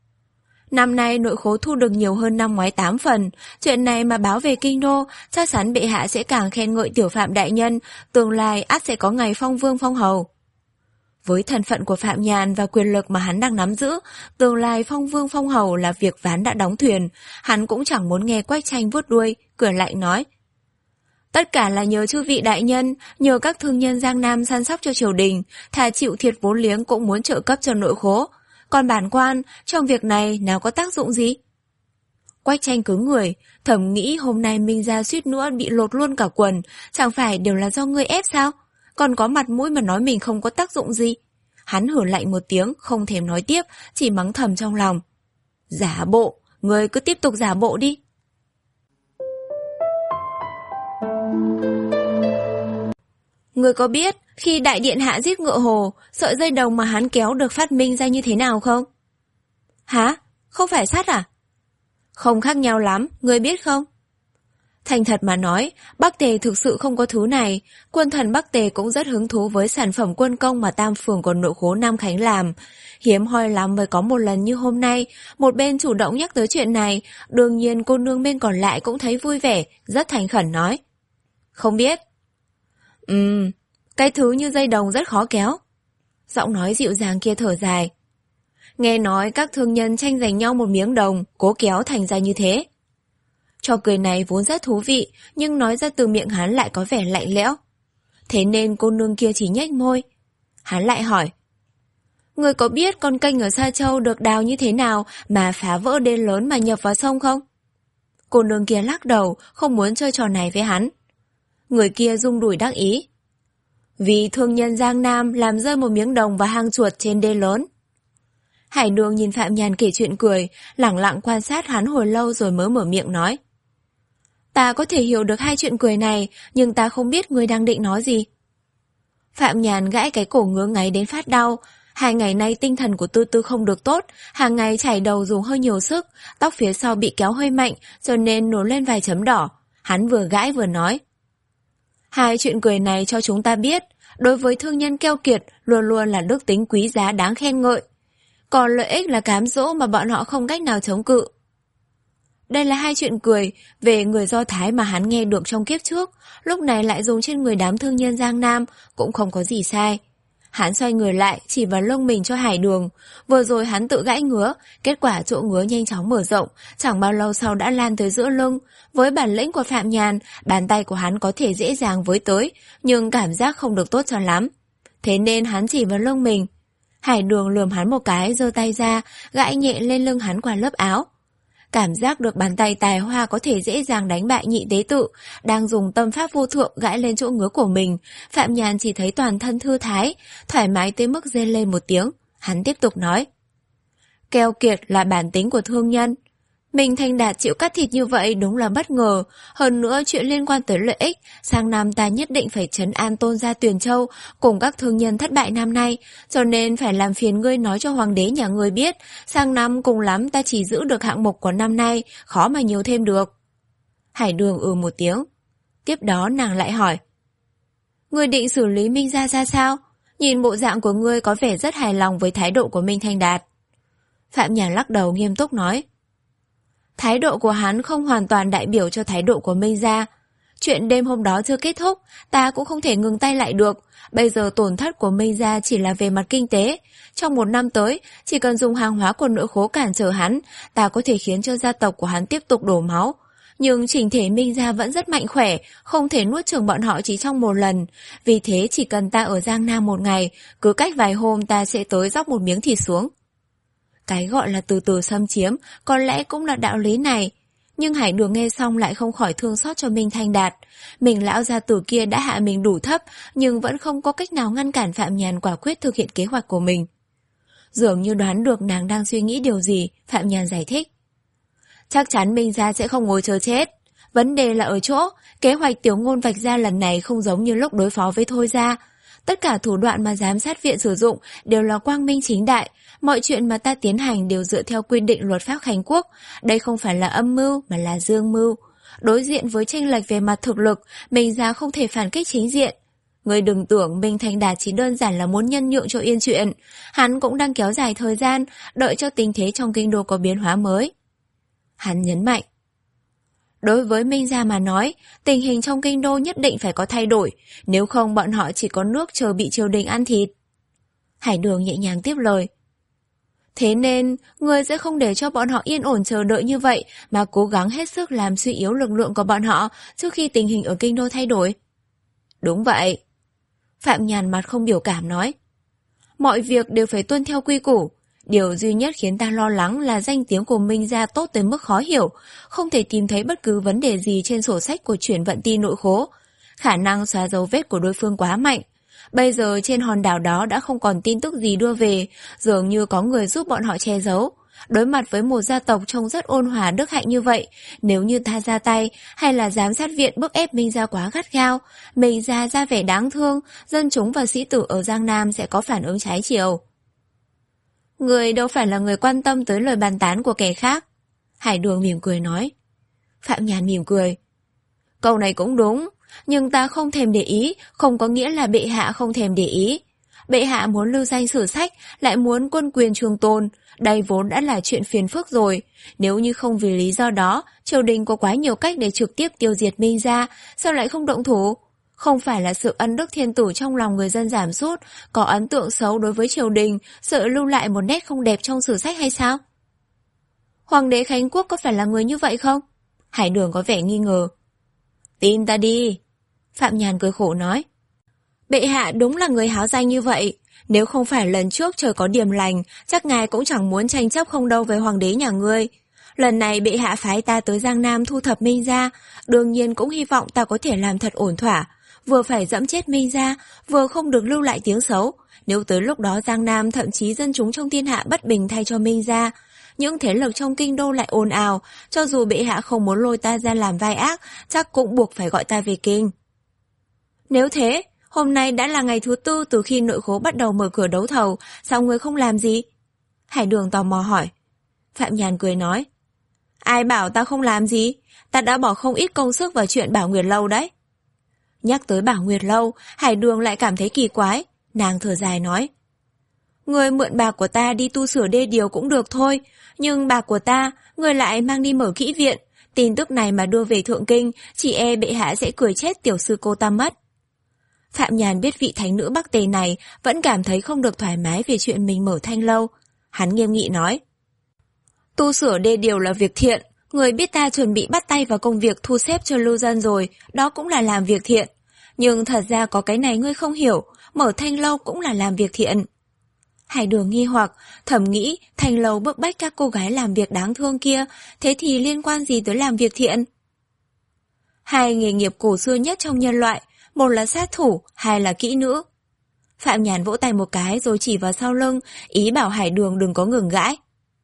Năm nay nội khố thu được nhiều hơn năm ngoái tám phần, chuyện này mà báo về kinh đô, chắc chắn bệ hạ sẽ càng khen ngợi tiểu Phạm đại nhân, tương lai ắt sẽ có ngày phong vương phong hầu. Với thân phận của Phạm Nhàn và quyền lực mà hắn đang nắm giữ, tương lai phong vương phong hầu là việc ván đã đóng thuyền, hắn cũng chẳng muốn nghe Quách Tranh vuốt đuôi, cười lạnh nói. Tất cả là nhờ chư vị đại nhân, nhờ các thương nhân Giang Nam săn sóc cho triều đình, thà chịu thiệt vốn liếng cũng muốn trợ cấp cho nội khố. Còn bản quan, trong việc này nào có tác dụng gì? Quách Tranh cứng người, thầm nghĩ hôm nay Minh gia suýt nữa bị lột luôn cả quần, chẳng phải đều là do ngươi ép sao? Còn có mặt mũi mà nói mình không có tác dụng gì. Hắn hử lạnh một tiếng, không thèm nói tiếp, chỉ mắng thầm trong lòng. Giả bộ, ngươi cứ tiếp tục giả bộ đi. Ngươi có biết khi đại điện hạ giết Ngựa Hồ, sợi dây đồng mà hắn kéo được phát minh ra như thế nào không? Hả? Không phải sắt à? Không khác nhau lắm, ngươi biết không? Thành thật mà nói, Bắc Tề thực sự không có thứ này. Quân thần Bắc Tề cũng rất hứng thú với sản phẩm quân công mà Tam Phường của nội khố Nam Khánh làm. Hiếm hoi lắm mới có một lần như hôm nay, một bên chủ động nhắc tới chuyện này, đương nhiên cô nương bên còn lại cũng thấy vui vẻ, rất thành khẩn nói. Không biết. Ừm, cái thứ như dây đồng rất khó kéo. Giọng nói dịu dàng kia thở dài. Nghe nói các thương nhân tranh giành nhau một miếng đồng, cố kéo thành ra như thế. Trò cười này vốn rất thú vị, nhưng nói ra từ miệng hắn lại có vẻ lạnh lẽo. Thế nên cô nương kia chỉ nhếch môi. Hắn lại hỏi. Người có biết con kênh ở Sa Châu được đào như thế nào mà phá vỡ đê lớn mà nhập vào sông không? Cô nương kia lắc đầu, không muốn chơi trò này với hắn. Người kia rung đùi đắc ý. Vì thương nhân Giang Nam làm rơi một miếng đồng và hang chuột trên đê lớn. Hải Đường nhìn Phạm Nhàn kể chuyện cười, lẳng lặng quan sát hắn hồi lâu rồi mới mở miệng nói. Ta có thể hiểu được hai chuyện cười này, nhưng ta không biết ngươi đang định nói gì. Phạm Nhàn gãi cái cổ ngứa ngáy đến phát đau. Hai ngày nay tinh thần của Tư Tư không được tốt, hàng ngày chảy đầu dùng hơi nhiều sức, tóc phía sau bị kéo hơi mạnh, cho nên nổi lên vài chấm đỏ. Hắn vừa gãi vừa nói. Hai chuyện cười này cho chúng ta biết, đối với thương nhân keo kiệt luôn luôn là đức tính quý giá đáng khen ngợi. Còn lợi ích là cám dỗ mà bọn họ không cách nào chống cự. Đây là hai chuyện cười về người Do Thái mà hắn nghe được trong kiếp trước, lúc này lại dùng trên người đám thương nhân Giang Nam, cũng không có gì sai. Hắn xoay người lại, chỉ vào lông mình cho Hải Đường. Vừa rồi hắn tự gãi ngứa, kết quả chỗ ngứa nhanh chóng mở rộng, chẳng bao lâu sau đã lan tới giữa lưng. Với bản lĩnh của Phạm Nhàn, bàn tay của hắn có thể dễ dàng với tới, nhưng cảm giác không được tốt cho lắm. Thế nên hắn chỉ vào lưng mình. Hải Đường lườm hắn một cái, giơ tay ra, gãi nhẹ lên lưng hắn qua lớp áo. Cảm giác được bàn tay tài hoa có thể dễ dàng đánh bại Nhị Tế Tự, đang dùng tâm pháp vô thượng gãi lên chỗ ngứa của mình. Phạm Nhàn chỉ thấy toàn thân thư thái, thoải mái tới mức rên lên một tiếng. Hắn tiếp tục nói. Keo kiệt là bản tính của thương nhân. Mình Thanh Đạt chịu cắt thịt như vậy đúng là bất ngờ. Hơn nữa chuyện liên quan tới lợi ích, sang năm ta nhất định phải trấn an Tôn gia Tuyền Châu cùng các thương nhân thất bại năm nay, cho nên phải làm phiền ngươi nói cho hoàng đế nhà ngươi biết, sang năm cùng lắm ta chỉ giữ được hạng mục của năm nay, khó mà nhiều thêm được. Hải Đường ừ một tiếng. Tiếp đó nàng lại hỏi. Ngươi định xử lý Minh gia ra sao? Nhìn bộ dạng của ngươi có vẻ rất hài lòng với thái độ của Minh Thanh Đạt. Phạm Nhàn lắc đầu nghiêm túc nói. Thái độ của hắn không hoàn toàn đại biểu cho thái độ của Minh gia. Chuyện đêm hôm đó chưa kết thúc, ta cũng không thể ngừng tay lại được. Bây giờ tổn thất của Minh gia chỉ là về mặt kinh tế. Trong một năm tới, chỉ cần dùng hàng hóa của nội khố cản trở hắn, ta có thể khiến cho gia tộc của hắn tiếp tục đổ máu. Nhưng chỉnh thể Minh gia vẫn rất mạnh khỏe, không thể nuốt chửng bọn họ chỉ trong một lần. Vì thế chỉ cần ta ở Giang Nam một ngày, cứ cách vài hôm ta sẽ tới dóc một miếng thịt xuống. Cái gọi là từ từ xâm chiếm có lẽ cũng là đạo lý này. Nhưng Hải Đường nghe xong lại không khỏi thương xót cho Minh Thanh Đạt. Mình lão gia tử kia đã hạ mình đủ thấp, nhưng vẫn không có cách nào ngăn cản Phạm Nhàn quả quyết thực hiện kế hoạch của mình. Dường như đoán được nàng đang suy nghĩ điều gì, Phạm Nhàn giải thích. Chắc chắn Minh gia sẽ không ngồi chờ chết. Vấn đề là ở chỗ, kế hoạch Tiểu Ngôn vạch ra lần này không giống như lúc đối phó với Thôi gia. Tất cả thủ đoạn mà giám sát viện sử dụng đều là quang minh chính đại. Mọi chuyện mà ta tiến hành đều dựa theo quy định luật pháp Khánh Quốc. Đây không phải là âm mưu mà là dương mưu. Đối diện với chênh lệch về mặt thực lực, Minh gia không thể phản kích chính diện. Ngươi đừng tưởng Minh Thanh Đạt chỉ đơn giản là muốn nhân nhượng cho yên chuyện. Hắn cũng đang kéo dài thời gian, đợi cho tình thế trong kinh đô có biến hóa mới. Hắn nhấn mạnh. Đối với Minh gia mà nói, tình hình trong kinh đô nhất định phải có thay đổi, nếu không bọn họ chỉ có nước chờ bị triều đình ăn thịt. Hải Đường nhẹ nhàng tiếp lời. Thế nên, ngươi sẽ không để cho bọn họ yên ổn chờ đợi như vậy mà cố gắng hết sức làm suy yếu lực lượng của bọn họ trước khi tình hình ở kinh đô thay đổi. Đúng vậy. Phạm Nhàn mặt không biểu cảm nói. Mọi việc đều phải tuân theo quy củ. Điều duy nhất khiến ta lo lắng là danh tiếng của Minh Gia tốt tới mức khó hiểu, không thể tìm thấy bất cứ vấn đề gì trên sổ sách của chuyển vận ti nội khố. Khả năng xóa dấu vết của đối phương quá mạnh. Bây giờ trên hòn đảo đó đã không còn tin tức gì đưa về, dường như có người giúp bọn họ che giấu. Đối mặt với một gia tộc trông rất ôn hòa đức hạnh như vậy, nếu như ta ra tay hay là giám sát viện bức ép Minh Gia quá gắt gao, Minh Gia ra vẻ đáng thương, dân chúng và sĩ tử ở Giang Nam sẽ có phản ứng trái chiều. Người đâu phải là người quan tâm tới lời bàn tán của kẻ khác. Hải Đường mỉm cười nói. Phạm Nhàn mỉm cười. Câu này cũng đúng, nhưng ta không thèm để ý, không có nghĩa là bệ hạ không thèm để ý. Bệ hạ muốn lưu danh sử sách, lại muốn quân quyền trường tồn, đây vốn đã là chuyện phiền phức rồi. Nếu như không vì lý do đó, triều đình có quá nhiều cách để trực tiếp tiêu diệt Minh Gia, sao lại không động thủ? Không phải là sự ân đức thiên tử trong lòng người dân giảm sút, có ấn tượng xấu đối với triều đình, sợ lưu lại một nét không đẹp trong sử sách hay sao? Hoàng đế Khánh Quốc có phải là người như vậy không? Hải Đường có vẻ nghi ngờ. Tin ta đi. Phạm Nhàn cười khổ nói. Bệ hạ đúng là người háo danh như vậy. Nếu không phải lần trước trời có điểm lành, chắc ngài cũng chẳng muốn tranh chấp không đâu với hoàng đế nhà ngươi. Lần này bệ hạ phái ta tới Giang Nam thu thập Minh Gia, đương nhiên cũng hy vọng ta có thể làm thật ổn thỏa. Vừa phải dẫm chết Minh Gia, vừa không được lưu lại tiếng xấu. Nếu tới lúc đó Giang Nam thậm chí dân chúng trong thiên hạ bất bình thay cho Minh Gia, những thế lực trong kinh đô lại ồn ào, cho dù bệ hạ không muốn lôi ta ra làm vai ác, chắc cũng buộc phải gọi ta về kinh. Nếu thế, hôm nay đã là ngày thứ tư từ khi nội khố bắt đầu mở cửa đấu thầu, sao ngươi không làm gì? Hải Đường tò mò hỏi. Phạm Nhàn cười nói. Ai bảo ta không làm gì? Ta đã bỏ không ít công sức vào chuyện Bảo Nguyệt Lâu đấy. Nhắc tới Bảo Nguyệt Lâu, Hải Đường lại cảm thấy kỳ quái. Nàng thở dài nói. Ngươi mượn bạc của ta đi tu sửa đê điều cũng được thôi, nhưng bạc của ta, ngươi lại mang đi mở kỹ viện. Tin tức này mà đưa về Thượng Kinh, chỉ e bệ hạ sẽ cười chết tiểu sư cô ta mất. Phạm Nhàn biết vị thánh nữ Bắc Tề này vẫn cảm thấy không được thoải mái về chuyện mình mở thanh lâu. Hắn nghiêm nghị nói. Tu sửa đê điều là việc thiện, người biết ta chuẩn bị bắt tay vào công việc thu xếp cho lưu dân rồi, đó cũng là làm việc thiện. Nhưng thật ra có cái này ngươi không hiểu, mở thanh lâu cũng là làm việc thiện. Hải Đường nghi hoặc, thầm nghĩ thanh lâu bức bách các cô gái làm việc đáng thương kia, thế thì liên quan gì tới làm việc thiện? Hai nghề nghiệp cổ xưa nhất trong nhân loại, một là sát thủ, hai là kỹ nữ. Phạm Nhàn vỗ tay một cái rồi chỉ vào sau lưng, ý bảo Hải Đường đừng có ngừng gãi.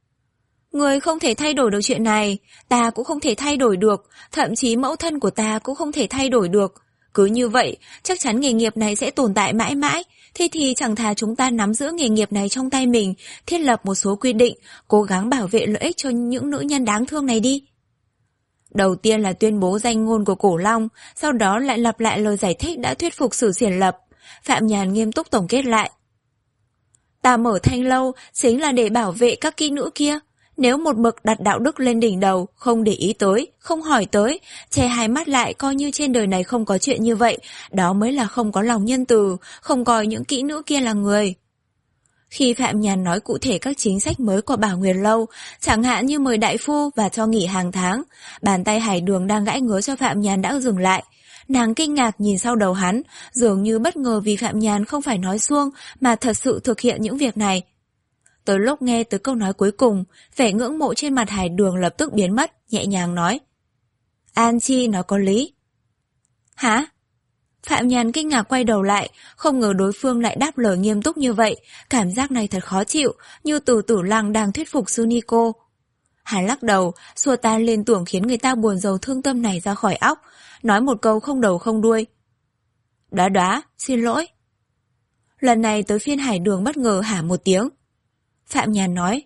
Người không thể thay đổi được chuyện này, ta cũng không thể thay đổi được, thậm chí mẫu thân của ta cũng không thể thay đổi được. Cứ như vậy, chắc chắn nghề nghiệp này sẽ tồn tại mãi mãi, thế thì chẳng thà chúng ta nắm giữ nghề nghiệp này trong tay mình, thiết lập một số quy định, cố gắng bảo vệ lợi ích cho những nữ nhân đáng thương này đi. Đầu tiên là tuyên bố danh ngôn của Cổ Long, sau đó lại lặp lại lời giải thích đã thuyết phục Sử Xiển Lập. Phạm Nhàn nghiêm túc tổng kết lại. Ta mở thanh lâu chính là để bảo vệ các kỹ nữ kia. Nếu một mực đặt đạo đức lên đỉnh đầu, không để ý tới, không hỏi tới, che hai mắt lại coi như trên đời này không có chuyện như vậy, đó mới là không có lòng nhân từ, không coi những kỹ nữ kia là người. Khi Phạm Nhàn nói cụ thể các chính sách mới của Bảo Nguyệt Lâu, chẳng hạn như mời đại phu và cho nghỉ hàng tháng, bàn tay Hải Đường đang gãi ngứa cho Phạm Nhàn đã dừng lại. Nàng kinh ngạc nhìn sau đầu hắn, dường như bất ngờ vì Phạm Nhàn không phải nói suông mà thật sự thực hiện những việc này. Tới lúc nghe tới câu nói cuối cùng, vẻ ngưỡng mộ trên mặt Hải Đường lập tức biến mất, nhẹ nhàng nói. An Chi nói có lý. Hả? Phạm Nhàn kinh ngạc quay đầu lại, không ngờ đối phương lại đáp lời nghiêm túc như vậy, cảm giác này thật khó chịu, như Từ Tử Lăng đang thuyết phục sư ni cô. Hắn lắc đầu, xua tan liên tưởng khiến người ta buồn rầu thương tâm này ra khỏi óc, nói một câu không đầu không đuôi. Đoá đoá, xin lỗi. Lần này tới phiên Hải Đường bất ngờ hả một tiếng. Phạm Nhàn nói.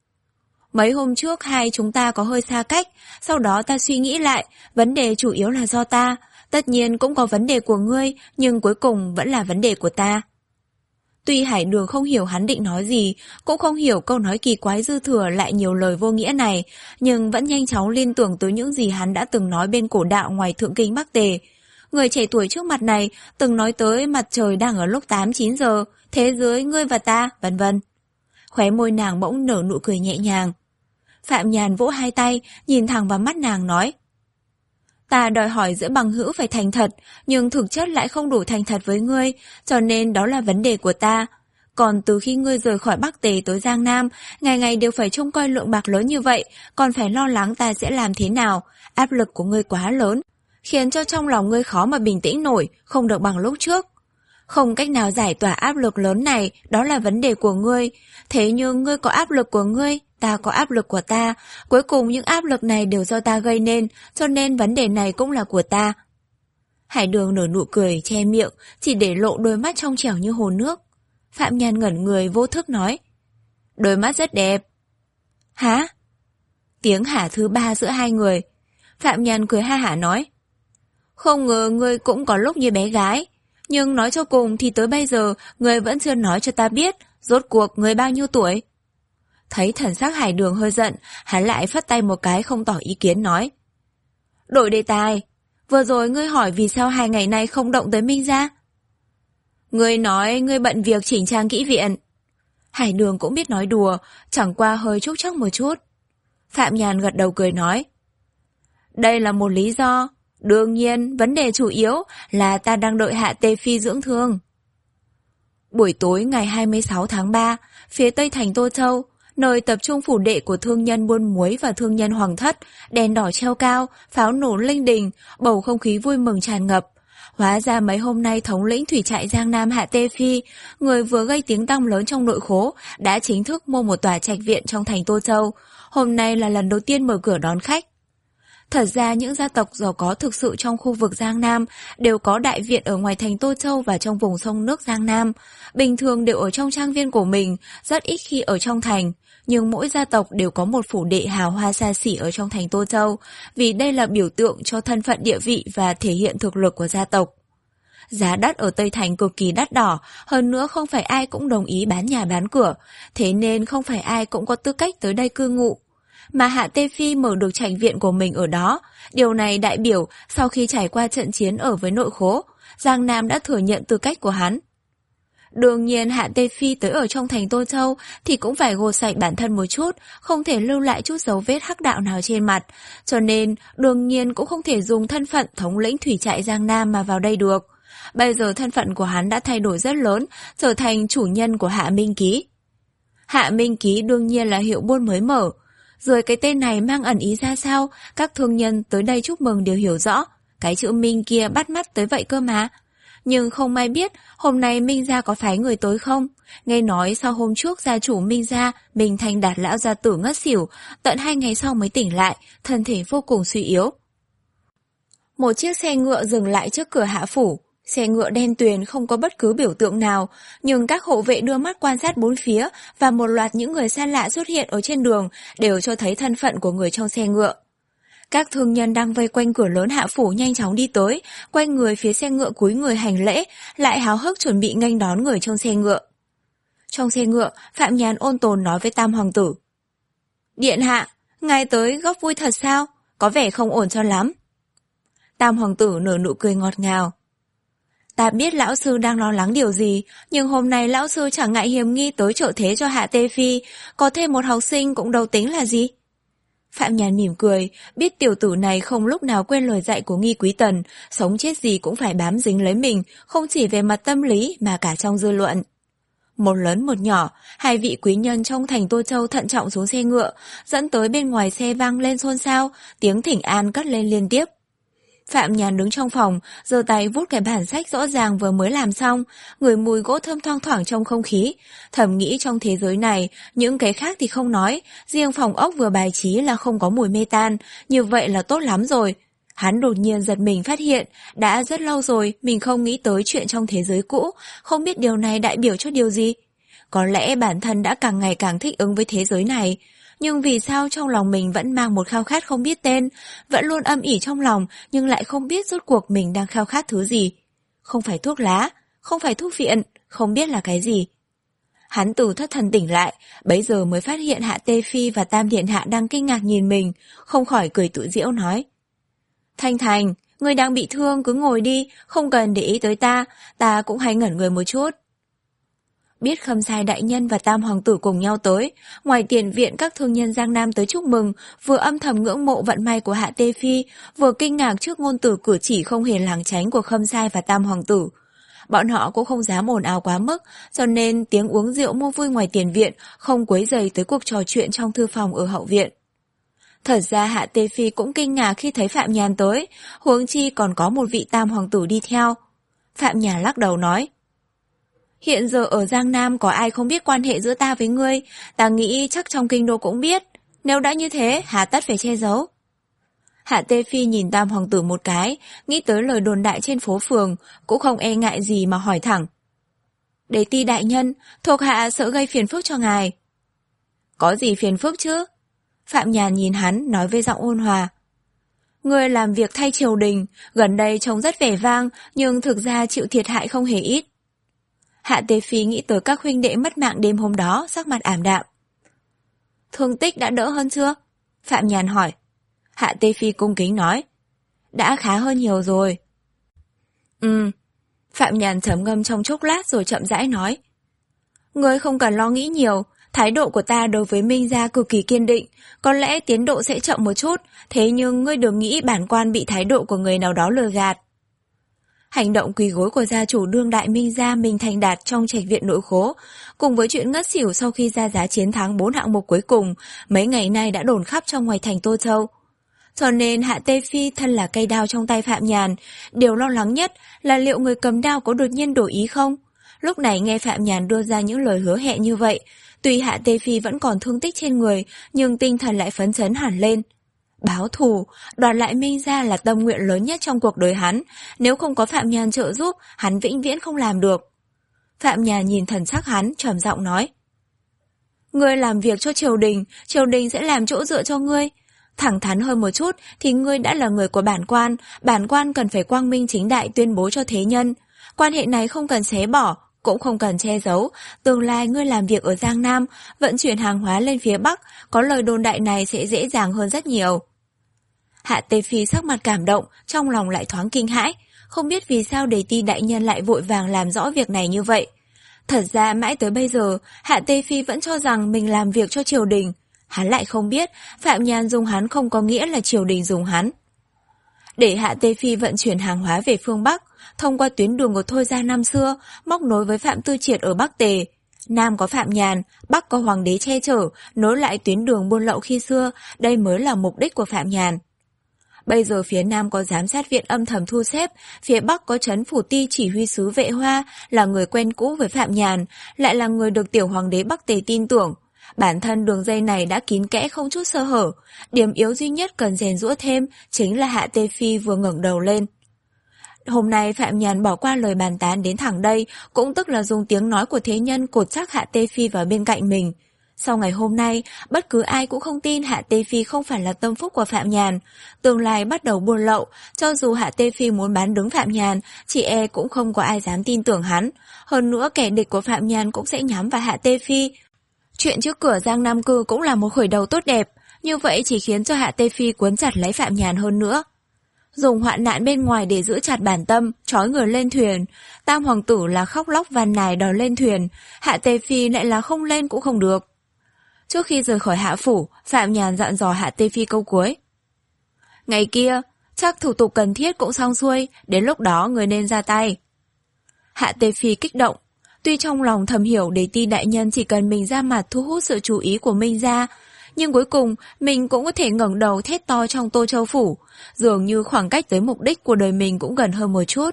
Mấy hôm trước hai chúng ta có hơi xa cách, sau đó ta suy nghĩ lại, vấn đề chủ yếu là do ta, tất nhiên cũng có vấn đề của ngươi, nhưng cuối cùng vẫn là vấn đề của ta. Tuy Hải Đường không hiểu hắn định nói gì, cũng không hiểu câu nói kỳ quái dư thừa lại nhiều lời vô nghĩa này, nhưng vẫn nhanh chóng liên tưởng tới những gì hắn đã từng nói bên cổ đạo ngoài Thượng Kinh Bắc Tề. Người trẻ tuổi trước mặt này từng nói tới mặt trời đang ở lúc tám chín giờ, thế giới ngươi và ta, vân vân. khóe môi nàng bỗng nở nụ cười nhẹ nhàng. Phạm Nhàn vỗ hai tay, nhìn thẳng vào mắt nàng nói. Ta đòi hỏi giữa bằng hữu phải thành thật, nhưng thực chất lại không đủ thành thật với ngươi, cho nên đó là vấn đề của ta. Còn từ khi ngươi rời khỏi Bắc Tề tới Giang Nam, ngày ngày đều phải trông coi lượng bạc lớn như vậy, còn phải lo lắng ta sẽ làm thế nào, áp lực của ngươi quá lớn, khiến cho trong lòng ngươi khó mà bình tĩnh nổi, không được bằng lúc trước. Không cách nào giải tỏa áp lực lớn này, đó là vấn đề của ngươi. Thế nhưng ngươi có áp lực của ngươi, ta có áp lực của ta. Cuối cùng những áp lực này đều do ta gây nên, cho nên vấn đề này cũng là của ta. Hải Đường nở nụ cười, che miệng, chỉ để lộ đôi mắt trong trẻo như hồ nước. Phạm Nhàn ngẩn người vô thức nói. Đôi mắt rất đẹp. Hả? Tiếng hả thứ ba giữa hai người. Phạm Nhàn cười ha hả nói. Không ngờ ngươi cũng có lúc như bé gái. Nhưng nói cho cùng thì tới bây giờ ngươi vẫn chưa nói cho ta biết rốt cuộc ngươi bao nhiêu tuổi. Thấy thần sắc Hải Đường hơi giận, hắn lại phất tay một cái không tỏ ý kiến nói. Đổi đề tài, vừa rồi ngươi hỏi vì sao hai ngày nay không động tới Minh gia. Ngươi nói ngươi bận việc chỉnh trang kỹ viện. Hải Đường cũng biết nói đùa, chẳng qua hơi trúc trắc một chút. Phạm Nhàn gật đầu cười nói. Đây là một lý do. Đương nhiên, vấn đề chủ yếu là ta đang đợi Hạ Tê Phi dưỡng thương. Buổi tối ngày hai mươi sáu tháng ba, phía tây thành Tô Châu, nơi tập trung phủ đệ của thương nhân buôn muối và thương nhân Hoàng Thất, đèn đỏ treo cao, pháo nổ linh đình, bầu không khí vui mừng tràn ngập. Hóa ra mấy hôm nay thống lĩnh thủy trại Giang Nam Hạ Tê Phi, người vừa gây tiếng tăm lớn trong nội khố, đã chính thức mua một tòa trạch viện trong thành Tô Châu. Hôm nay là lần đầu tiên mở cửa đón khách. Thật ra những gia tộc giàu có thực sự trong khu vực Giang Nam đều có đại viện ở ngoài thành Tô Châu và trong vùng sông nước Giang Nam. Bình thường đều ở trong trang viên của mình, rất ít khi ở trong thành. Nhưng mỗi gia tộc đều có một phủ đệ hào hoa xa xỉ ở trong thành Tô Châu, vì đây là biểu tượng cho thân phận địa vị và thể hiện thực lực của gia tộc. Giá đất ở Tây Thành cực kỳ đắt đỏ, hơn nữa không phải ai cũng đồng ý bán nhà bán cửa, thế nên không phải ai cũng có tư cách tới đây cư ngụ. Mà Hạ Tê Phi mở được trạch viện của mình ở đó, điều này đại biểu sau khi trải qua trận chiến ở với nội khố, Giang Nam đã thừa nhận tư cách của hắn. Đương nhiên Hạ Tê Phi tới ở trong thành Tô Châu thì cũng phải gột sạch bản thân một chút, không thể lưu lại chút dấu vết hắc đạo nào trên mặt, cho nên đương nhiên cũng không thể dùng thân phận thống lĩnh thủy trại Giang Nam mà vào đây được. Bây giờ thân phận của hắn đã thay đổi rất lớn, trở thành chủ nhân của Hạ Minh Ký. Hạ Minh Ký đương nhiên là hiệu buôn mới mở. Rồi cái tên này mang ẩn ý ra sao, các thương nhân tới đây chúc mừng đều hiểu rõ. Cái chữ Minh kia bắt mắt tới vậy cơ mà. Nhưng không ai biết hôm nay Minh gia có phái người tới không. Nghe nói sau hôm trước gia chủ Minh gia, Minh Thanh Đạt lão gia tử ngất xỉu, tận hai ngày sau mới tỉnh lại, thân thể vô cùng suy yếu. Một chiếc xe ngựa dừng lại trước cửa Hạ phủ. Xe ngựa đen tuyền không có bất cứ biểu tượng nào, nhưng các hộ vệ đưa mắt quan sát bốn phía và một loạt những người xa lạ xuất hiện ở trên đường đều cho thấy thân phận của người trong xe ngựa. Các thương nhân đang vây quanh cửa lớn Hạ phủ nhanh chóng đi tới, quanh người phía xe ngựa cúi người hành lễ, lại háo hức chuẩn bị nghênh đón người trong xe ngựa. Trong xe ngựa, Phạm Nhàn ôn tồn nói với Tam Hoàng tử. Điện hạ, ngài tới góp vui thật sao? Có vẻ không ổn cho lắm. Tam Hoàng tử nở nụ cười ngọt ngào. Ta biết lão sư đang lo lắng điều gì, nhưng hôm nay lão sư chẳng ngại hiềm nghi tới trợ thế cho Hạ Tê Phi, có thêm một học sinh cũng đâu tính là gì. Phạm Nhàn mỉm cười, biết tiểu tử này không lúc nào quên lời dạy của Nghi Quý Tần, sống chết gì cũng phải bám dính lấy mình, không chỉ về mặt tâm lý mà cả trong dư luận. Một lớn một nhỏ, hai vị quý nhân trong thành Tô Châu thận trọng xuống xe ngựa, dẫn tới bên ngoài xe vang lên xôn xao, tiếng thỉnh an cất lên liên tiếp. Phạm Nhàn đứng trong phòng, giơ tay vuốt cái bản sách rõ ràng vừa mới làm xong, ngửi mùi gỗ thơm thoang thoảng trong không khí. Thầm nghĩ trong thế giới này, những cái khác thì không nói, riêng phòng ốc vừa bài trí là không có mùi mê tan, như vậy là tốt lắm rồi. Hắn đột nhiên giật mình phát hiện, đã rất lâu rồi mình không nghĩ tới chuyện trong thế giới cũ, không biết điều này đại biểu cho điều gì. Có lẽ bản thân đã càng ngày càng thích ứng với thế giới này. Nhưng vì sao trong lòng mình vẫn mang một khao khát không biết tên, vẫn luôn âm ỉ trong lòng nhưng lại không biết rốt cuộc mình đang khao khát thứ gì. Không phải thuốc lá, không phải thuốc viện, không biết là cái gì. Hắn từ thất thần tỉnh lại, bấy giờ mới phát hiện Hạ Tê Phi và Tam Điện Hạ đang kinh ngạc nhìn mình, không khỏi cười tự giễu nói. Thanh Thành, người đang bị thương cứ ngồi đi, không cần để ý tới ta, ta cũng hay ngẩn người một chút. Biết Khâm Sai đại nhân và Tam hoàng tử cùng nhau tới, ngoài tiền viện các thương nhân Giang Nam tới chúc mừng, vừa âm thầm ngưỡng mộ vận may của Hạ Tê Phi, vừa kinh ngạc trước ngôn từ cử chỉ không hề lảng tránh của Khâm Sai và Tam hoàng tử. Bọn họ cũng không dám ồn ào quá mức, cho nên tiếng uống rượu mua vui ngoài tiền viện không quấy rầy tới cuộc trò chuyện trong thư phòng ở hậu viện. Thật ra Hạ Tê Phi cũng kinh ngạc khi thấy Phạm Nhàn tới, huống chi còn có một vị Tam hoàng tử đi theo. Phạm Nhàn lắc đầu nói: Hiện giờ ở Giang Nam có ai không biết quan hệ giữa ta với ngươi, ta nghĩ chắc trong kinh đô cũng biết, nếu đã như thế hà tất phải che giấu. Hạ Tê Phi nhìn Tam hoàng tử một cái, nghĩ tới lời đồn đại trên phố phường, cũng không e ngại gì mà hỏi thẳng: Đế ti đại nhân, thuộc hạ sợ gây phiền phức cho ngài. Có gì phiền phức chứ? Phạm Nhàn nhìn hắn nói với giọng ôn hòa: Ngươi làm việc thay triều đình, gần đây trông rất vẻ vang, nhưng thực ra chịu thiệt hại không hề ít. Hạ Tê Phi nghĩ tới các huynh đệ mất mạng đêm hôm đó, sắc mặt ảm đạm. Thương tích đã đỡ hơn chưa? Phạm Nhàn hỏi. Hạ Tê Phi cung kính nói: Đã khá hơn nhiều rồi. Ừ. Phạm Nhàn trầm ngâm trong chốc lát rồi chậm rãi nói: Ngươi không cần lo nghĩ nhiều, thái độ của ta đối với Minh gia cực kỳ kiên định, có lẽ tiến độ sẽ chậm một chút, thế nhưng ngươi đừng nghĩ bản quan bị thái độ của người nào đó lừa gạt. Hành động quỳ gối của gia chủ đương đại Minh gia Minh Thành Đạt trong trạch viện nội khố, cùng với chuyện ngất xỉu sau khi ra giá chiến thắng bốn hạng mục cuối cùng, mấy ngày nay đã đồn khắp trong ngoài thành Tô Châu. Cho nên Hạ Tê Phi thân là cây đao trong tay Phạm Nhàn, điều lo lắng nhất là liệu người cầm đao có đột nhiên đổi ý không? Lúc này nghe Phạm Nhàn đưa ra những lời hứa hẹn như vậy, tuy Hạ Tê Phi vẫn còn thương tích trên người, nhưng tinh thần lại phấn chấn hẳn lên. Báo thù, đoạt lại Minh gia là tâm nguyện lớn nhất trong cuộc đời hắn, nếu không có Phạm Nhàn trợ giúp, hắn vĩnh viễn không làm được. Phạm Nhàn nhìn thần sắc hắn, trầm giọng nói: Ngươi làm việc cho triều đình, triều đình sẽ làm chỗ dựa cho ngươi. Thẳng thắn hơn một chút thì ngươi đã là người của bản quan, bản quan cần phải quang minh chính đại tuyên bố cho thế nhân. Quan hệ này không cần xé bỏ, cũng không cần che giấu, tương lai ngươi làm việc ở Giang Nam, vận chuyển hàng hóa lên phía Bắc, có lời đồn đại này sẽ dễ dàng hơn rất nhiều. Hạ Tê Phi sắc mặt cảm động, trong lòng lại thoáng kinh hãi, không biết vì sao Đế ti đại nhân lại vội vàng làm rõ việc này như vậy. Thật ra mãi tới bây giờ, Hạ Tê Phi vẫn cho rằng mình làm việc cho triều đình, hắn lại không biết Phạm Nhàn dùng hắn không có nghĩa là triều đình dùng hắn. Để Hạ Tê Phi vận chuyển hàng hóa về phương Bắc, thông qua tuyến đường của Thôi gia năm xưa, móc nối với Phạm Tư Triệt ở Bắc Tề. Nam có Phạm Nhàn, Bắc có Hoàng đế che chở, nối lại tuyến đường buôn lậu khi xưa, đây mới là mục đích của Phạm Nhàn. Bây giờ phía Nam có giám sát viện âm thầm thu xếp, phía Bắc có trấn phủ ti chỉ huy sứ Vệ Hoa, là người quen cũ với Phạm Nhàn, lại là người được tiểu hoàng đế Bắc Tề tin tưởng. Bản thân đường dây này đã kín kẽ không chút sơ hở, điểm yếu duy nhất cần rèn giũa thêm chính là Hạ Tê Phi vừa ngẩng đầu lên. Hôm nay Phạm Nhàn bỏ qua lời bàn tán đến thẳng đây, cũng tức là dùng tiếng nói của thế nhân cột chắc Hạ Tê Phi vào bên cạnh mình. Sau ngày hôm nay, bất cứ ai cũng không tin Hạ Tê Phi không phải là tâm phúc của Phạm Nhàn. Tương lai bắt đầu buôn lậu, cho dù Hạ Tê Phi muốn bán đứng Phạm Nhàn, chị e cũng không có ai dám tin tưởng hắn. Hơn nữa kẻ địch của Phạm Nhàn cũng sẽ nhắm vào Hạ Tê Phi. Chuyện trước cửa Giang Nam Cư cũng là một khởi đầu tốt đẹp, như vậy chỉ khiến cho Hạ Tê Phi cuốn chặt lấy Phạm Nhàn hơn nữa. Dùng hoạn nạn bên ngoài để giữ chặt bản tâm, trói người lên thuyền. Tam hoàng tử là khóc lóc van nài đòi lên thuyền, Hạ Tê Phi lại là không lên cũng không được. Trước khi rời khỏi Hạ phủ, Phạm Nhàn dặn dò Hạ Tê Phi câu cuối: Ngày kia, chắc thủ tục cần thiết cũng xong xuôi, đến lúc đó người nên ra tay. Hạ Tê Phi kích động, tuy trong lòng thầm hiểu Đế ti đại nhân chỉ cần mình ra mặt thu hút sự chú ý của Minh gia, nhưng cuối cùng mình cũng có thể ngẩng đầu thét to trong Tô Châu phủ, dường như khoảng cách tới mục đích của đời mình cũng gần hơn một chút.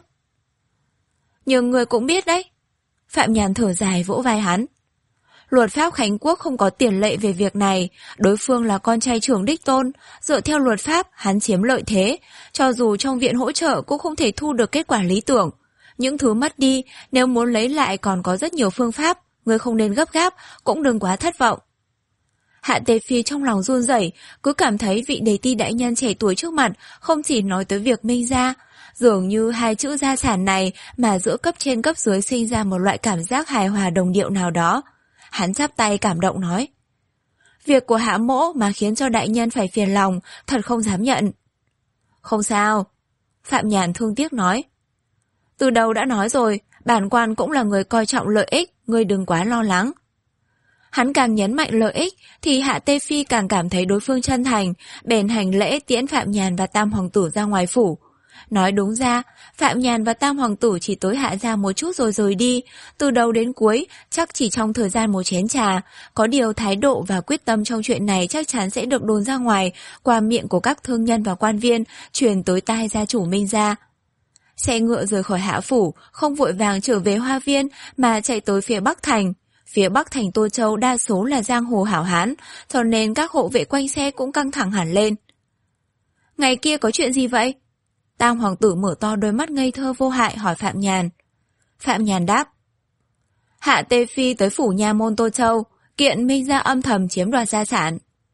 Nhưng người cũng biết đấy. Phạm Nhàn thở dài vỗ vai hắn. Luật pháp Khánh Quốc không có tiền lệ về việc này, đối phương là con trai trưởng đích tôn, dựa theo luật pháp hắn chiếm lợi thế, cho dù trong viện hỗ trợ cũng không thể thu được kết quả lý tưởng. Những thứ mất đi, nếu muốn lấy lại còn có rất nhiều phương pháp, người không nên gấp gáp, cũng đừng quá thất vọng. Hạ Tê Phi trong lòng run rẩy, cứ cảm thấy vị Đế ti đại nhân trẻ tuổi trước mặt không chỉ nói tới việc Minh gia, dường như hai chữ gia sản này mà giữa cấp trên cấp dưới sinh ra một loại cảm giác hài hòa đồng điệu nào đó. Hắn chắp tay cảm động nói: Việc của Hạ mỗ mà khiến cho đại nhân phải phiền lòng, thật không dám nhận. Không sao. Phạm Nhàn thương tiếc nói: Từ đầu đã nói rồi, Bản quan cũng là người coi trọng lợi ích, ngươi đừng quá lo lắng. Hắn càng nhấn mạnh lợi ích thì Hạ Tê Phi càng cảm thấy đối phương chân thành, bèn hành lễ tiễn Phạm Nhàn và Tam Hoàng Tử ra ngoài phủ. Nói đúng ra, Phạm Nhàn và Tam Hoàng Tử chỉ tới Hạ gia một chút rồi rời đi, từ đầu đến cuối chắc chỉ trong thời gian một chén trà, có điều thái độ và quyết tâm trong chuyện này chắc chắn sẽ được đồn ra ngoài qua miệng của các thương nhân và quan viên, truyền tới tai gia chủ Minh gia. Xe ngựa rời khỏi Hạ phủ, không vội vàng trở về Hoa Viên mà chạy tới phía Bắc thành. Phía Bắc thành Tô Châu đa số là giang hồ hảo hán, cho nên các hộ vệ quanh xe cũng căng thẳng hẳn lên. Ngày kia có chuyện gì vậy? Tam Hoàng Tử mở to đôi mắt ngây thơ vô hại hỏi Phạm Nhàn. Phạm Nhàn đáp. Hạ Tê Phi tới phủ nha môn Tô Châu, kiện Minh gia âm thầm chiếm đoạt gia sản.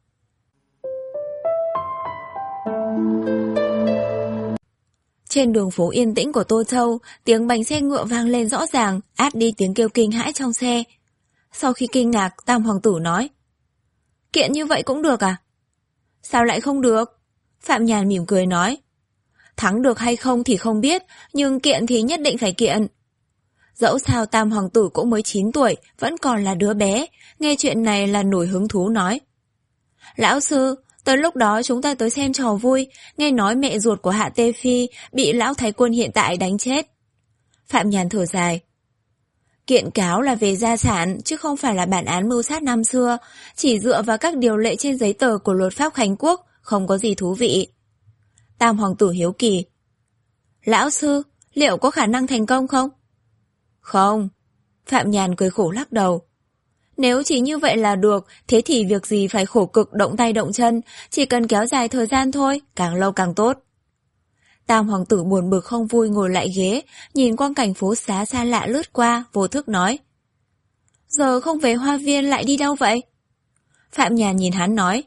Trên đường phố yên tĩnh của Tô Châu, tiếng bánh xe ngựa vang lên rõ ràng, át đi tiếng kêu kinh hãi trong xe. Sau khi kinh ngạc, Tam Hoàng Tử nói. Kiện như vậy cũng được à? Sao lại không được? Phạm Nhàn mỉm cười nói. Thắng được hay không thì không biết, nhưng kiện thì nhất định phải kiện. Dẫu sao Tam Hoàng Tử cũng mới chín tuổi, vẫn còn là đứa bé, nghe chuyện này là nổi hứng thú nói. Lão sư, tới lúc đó chúng ta tới xem trò vui, nghe nói mẹ ruột của Hạ Tê Phi bị lão thái quân hiện tại đánh chết. Phạm Nhàn thở dài. Kiện cáo là về gia sản, chứ không phải là bản án mưu sát năm xưa, chỉ dựa vào các điều lệ trên giấy tờ của luật pháp Khánh Quốc, không có gì thú vị. Tam Hoàng Tử hiếu kỳ. Lão sư, liệu có khả năng thành công không? Không. Phạm Nhàn cười khổ lắc đầu. Nếu chỉ như vậy là được, thế thì việc gì phải khổ cực động tay động chân, chỉ cần kéo dài thời gian thôi, càng lâu càng tốt. Tam Hoàng Tử buồn bực không vui ngồi lại ghế, nhìn quang cảnh phố xá xa lạ lướt qua, vô thức nói. Giờ không về Hoa Viên lại đi đâu vậy? Phạm Nhàn nhìn hắn nói.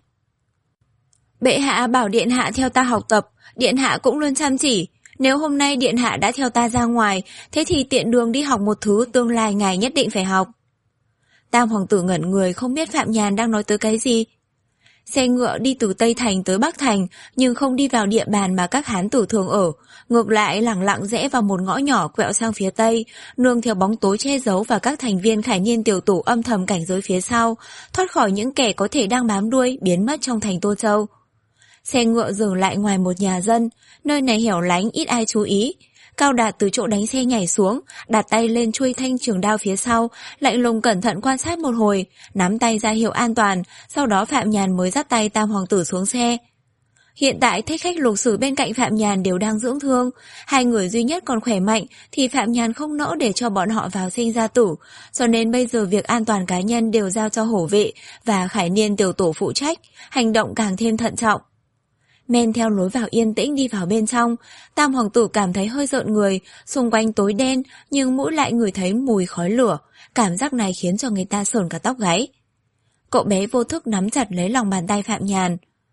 Bệ hạ bảo Điện hạ theo ta học tập, Điện hạ cũng luôn chăm chỉ. Nếu hôm nay Điện hạ đã theo ta ra ngoài, thế thì tiện đường đi học một thứ tương lai ngài nhất định phải học. Tam Hoàng Tử ngẩn người không biết Phạm Nhàn đang nói tới cái gì. Xe ngựa đi từ Tây Thành tới Bắc Thành, nhưng không đi vào địa bàn mà các hán tử thường ở, ngược lại lẳng lặng rẽ vào một ngõ nhỏ quẹo sang phía Tây, nương theo bóng tối che giấu và các thành viên Khải Niên tiểu tủ âm thầm cảnh giới phía sau, thoát khỏi những kẻ có thể đang bám đuôi biến mất trong thành Tô Châu. Xe ngựa dừng lại ngoài một nhà dân, nơi này hẻo lánh ít ai chú ý. Cao Đạt từ chỗ đánh xe nhảy xuống, đặt tay lên chuôi thanh trường đao phía sau, lạnh lùng cẩn thận quan sát một hồi, nắm tay ra hiệu an toàn, sau đó Phạm Nhàn mới dắt tay Tam Hoàng Tử xuống xe. Hiện tại thích khách Lục Sử bên cạnh Phạm Nhàn đều đang dưỡng thương, hai người duy nhất còn khỏe mạnh thì Phạm Nhàn không nỡ để cho bọn họ vào sinh ra tử, cho nên bây giờ việc an toàn cá nhân đều giao cho hổ vệ và Khải Niên tiểu tổ phụ trách, hành động càng thêm thận trọng. Men theo lối vào yên tĩnh đi vào bên trong, Tam Hoàng Tử cảm thấy hơi rợn người, xung quanh tối đen nhưng mũi lại ngửi thấy mùi khói lửa, cảm giác này khiến cho người ta sởn cả tóc gáy. Cậu bé vô thức nắm chặt lấy lòng bàn tay Phạm Nhàn.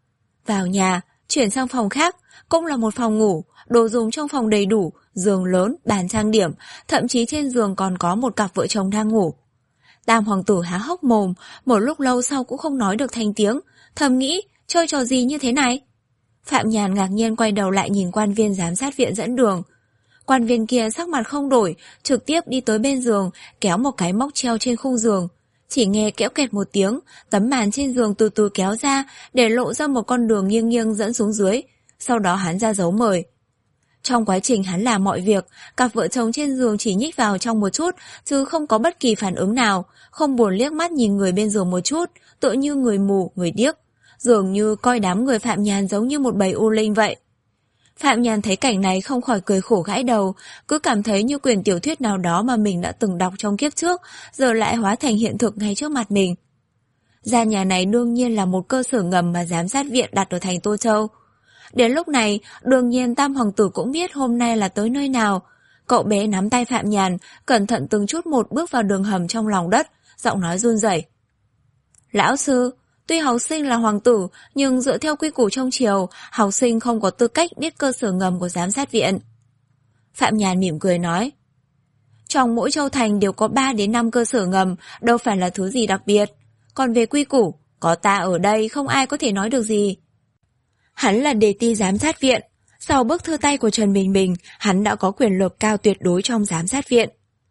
Vào nhà, chuyển sang phòng khác, cũng là một phòng ngủ, đồ dùng trong phòng đầy đủ, giường lớn, bàn trang điểm, thậm chí trên giường còn có một cặp vợ chồng đang ngủ. Tam Hoàng Tử há hốc mồm, một lúc lâu sau cũng không nói được thành tiếng, thầm nghĩ, chơi trò gì như thế này? Phạm Nhàn ngạc nhiên quay đầu lại nhìn quan viên giám sát viện dẫn đường. Quan viên kia sắc mặt không đổi, trực tiếp đi tới bên giường, kéo một cái móc treo trên khung giường. Chỉ nghe kéo kẹt một tiếng, tấm màn trên giường từ từ kéo ra, để lộ ra một con đường nghiêng nghiêng dẫn xuống dưới. Sau đó hắn ra dấu mời. Trong quá trình hắn làm mọi việc, cặp vợ chồng trên giường chỉ nhích vào trong một chút, chứ không có bất kỳ phản ứng nào, không buồn liếc mắt nhìn người bên giường một chút, tựa như người mù, người điếc. Dường như coi đám người Phạm Nhàn giống như một bầy u linh vậy. Phạm Nhàn thấy cảnh này không khỏi cười khổ gãi đầu, cứ cảm thấy như quyển tiểu thuyết nào đó mà mình đã từng đọc trong kiếp trước, giờ lại hóa thành hiện thực ngay trước mặt mình. Gia nhà này đương nhiên là một cơ sở ngầm mà giám sát viện đặt ở thành Tô Châu. Đến lúc này, đương nhiên Tam Hoàng Tử cũng biết hôm nay là tới nơi nào. Cậu bé nắm tay Phạm Nhàn, cẩn thận từng chút một bước vào đường hầm trong lòng đất, giọng nói run rẩy. Lão sư, tuy học sinh là hoàng tử, nhưng dựa theo quy củ trong triều, học sinh không có tư cách biết cơ sở ngầm của giám sát viện. Phạm Nhàn mỉm cười nói. Trong mỗi châu thành đều có ba đến năm cơ sở ngầm, đâu phải là thứ gì đặc biệt. Còn về quy củ, có ta ở đây không ai có thể nói được gì. Hắn là đề ti giám sát viện. Sau bức thư tay của Trần Bình Bình, hắn đã có quyền lực cao tuyệt đối trong giám sát viện.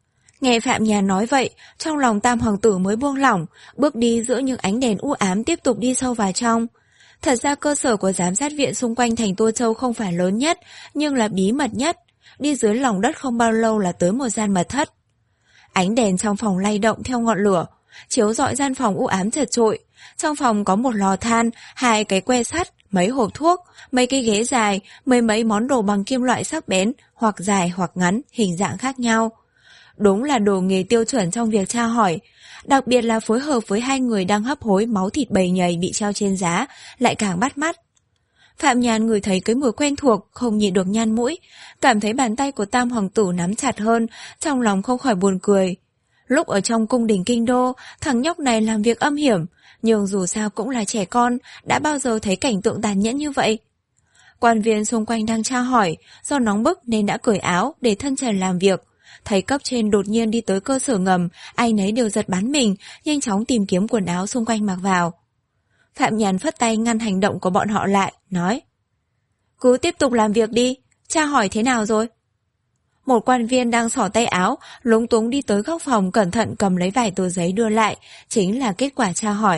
Nghe Phạm Nhàn nói vậy, trong lòng Tam hoàng tử mới buông lỏng, bước đi giữa những ánh đèn u ám tiếp tục đi sâu vào trong. Thật ra cơ sở của giám sát viện xung quanh thành Tô Châu không phải lớn nhất, nhưng là bí mật nhất. Đi dưới lòng đất không bao lâu là tới một gian mật thất. Ánh đèn trong phòng lay động theo ngọn lửa, chiếu rọi gian phòng u ám chật chội. Trong phòng có một lò than, hai cái que sắt, mấy hộp thuốc, mấy cái ghế dài, mấy mấy món đồ bằng kim loại sắc bén, hoặc dài hoặc ngắn, hình dạng khác nhau. Đúng là đồ nghề tiêu chuẩn trong việc tra hỏi, đặc biệt là phối hợp với hai người đang hấp hối máu thịt bầy nhầy bị treo trên giá, lại càng bắt mắt. Phạm Nhàn ngửi thấy cái mùi quen thuộc, không nhịn được nhăn mũi, cảm thấy bàn tay của Tam hoàng tử nắm chặt hơn, trong lòng không khỏi buồn cười. Lúc ở trong cung đình kinh đô, thằng nhóc này làm việc âm hiểm, nhưng dù sao cũng là trẻ con, đã bao giờ thấy cảnh tượng tàn nhẫn như vậy. Quan viên xung quanh đang tra hỏi, do nóng bức nên đã cởi áo để thân trần làm việc. Thấy cấp trên đột nhiên đi tới cơ sở ngầm, ai nấy đều giật bắn mình, nhanh chóng tìm kiếm quần áo xung quanh mặc vào. Phạm Nhàn phất tay ngăn hành động của bọn họ lại, nói: cứ tiếp tục làm việc đi, tra hỏi thế nào rồi? Một quan viên đang xỏ tay áo, lúng túng đi tới góc phòng cẩn thận cầm lấy vài tờ giấy đưa lại, chính là kết quả tra hỏi.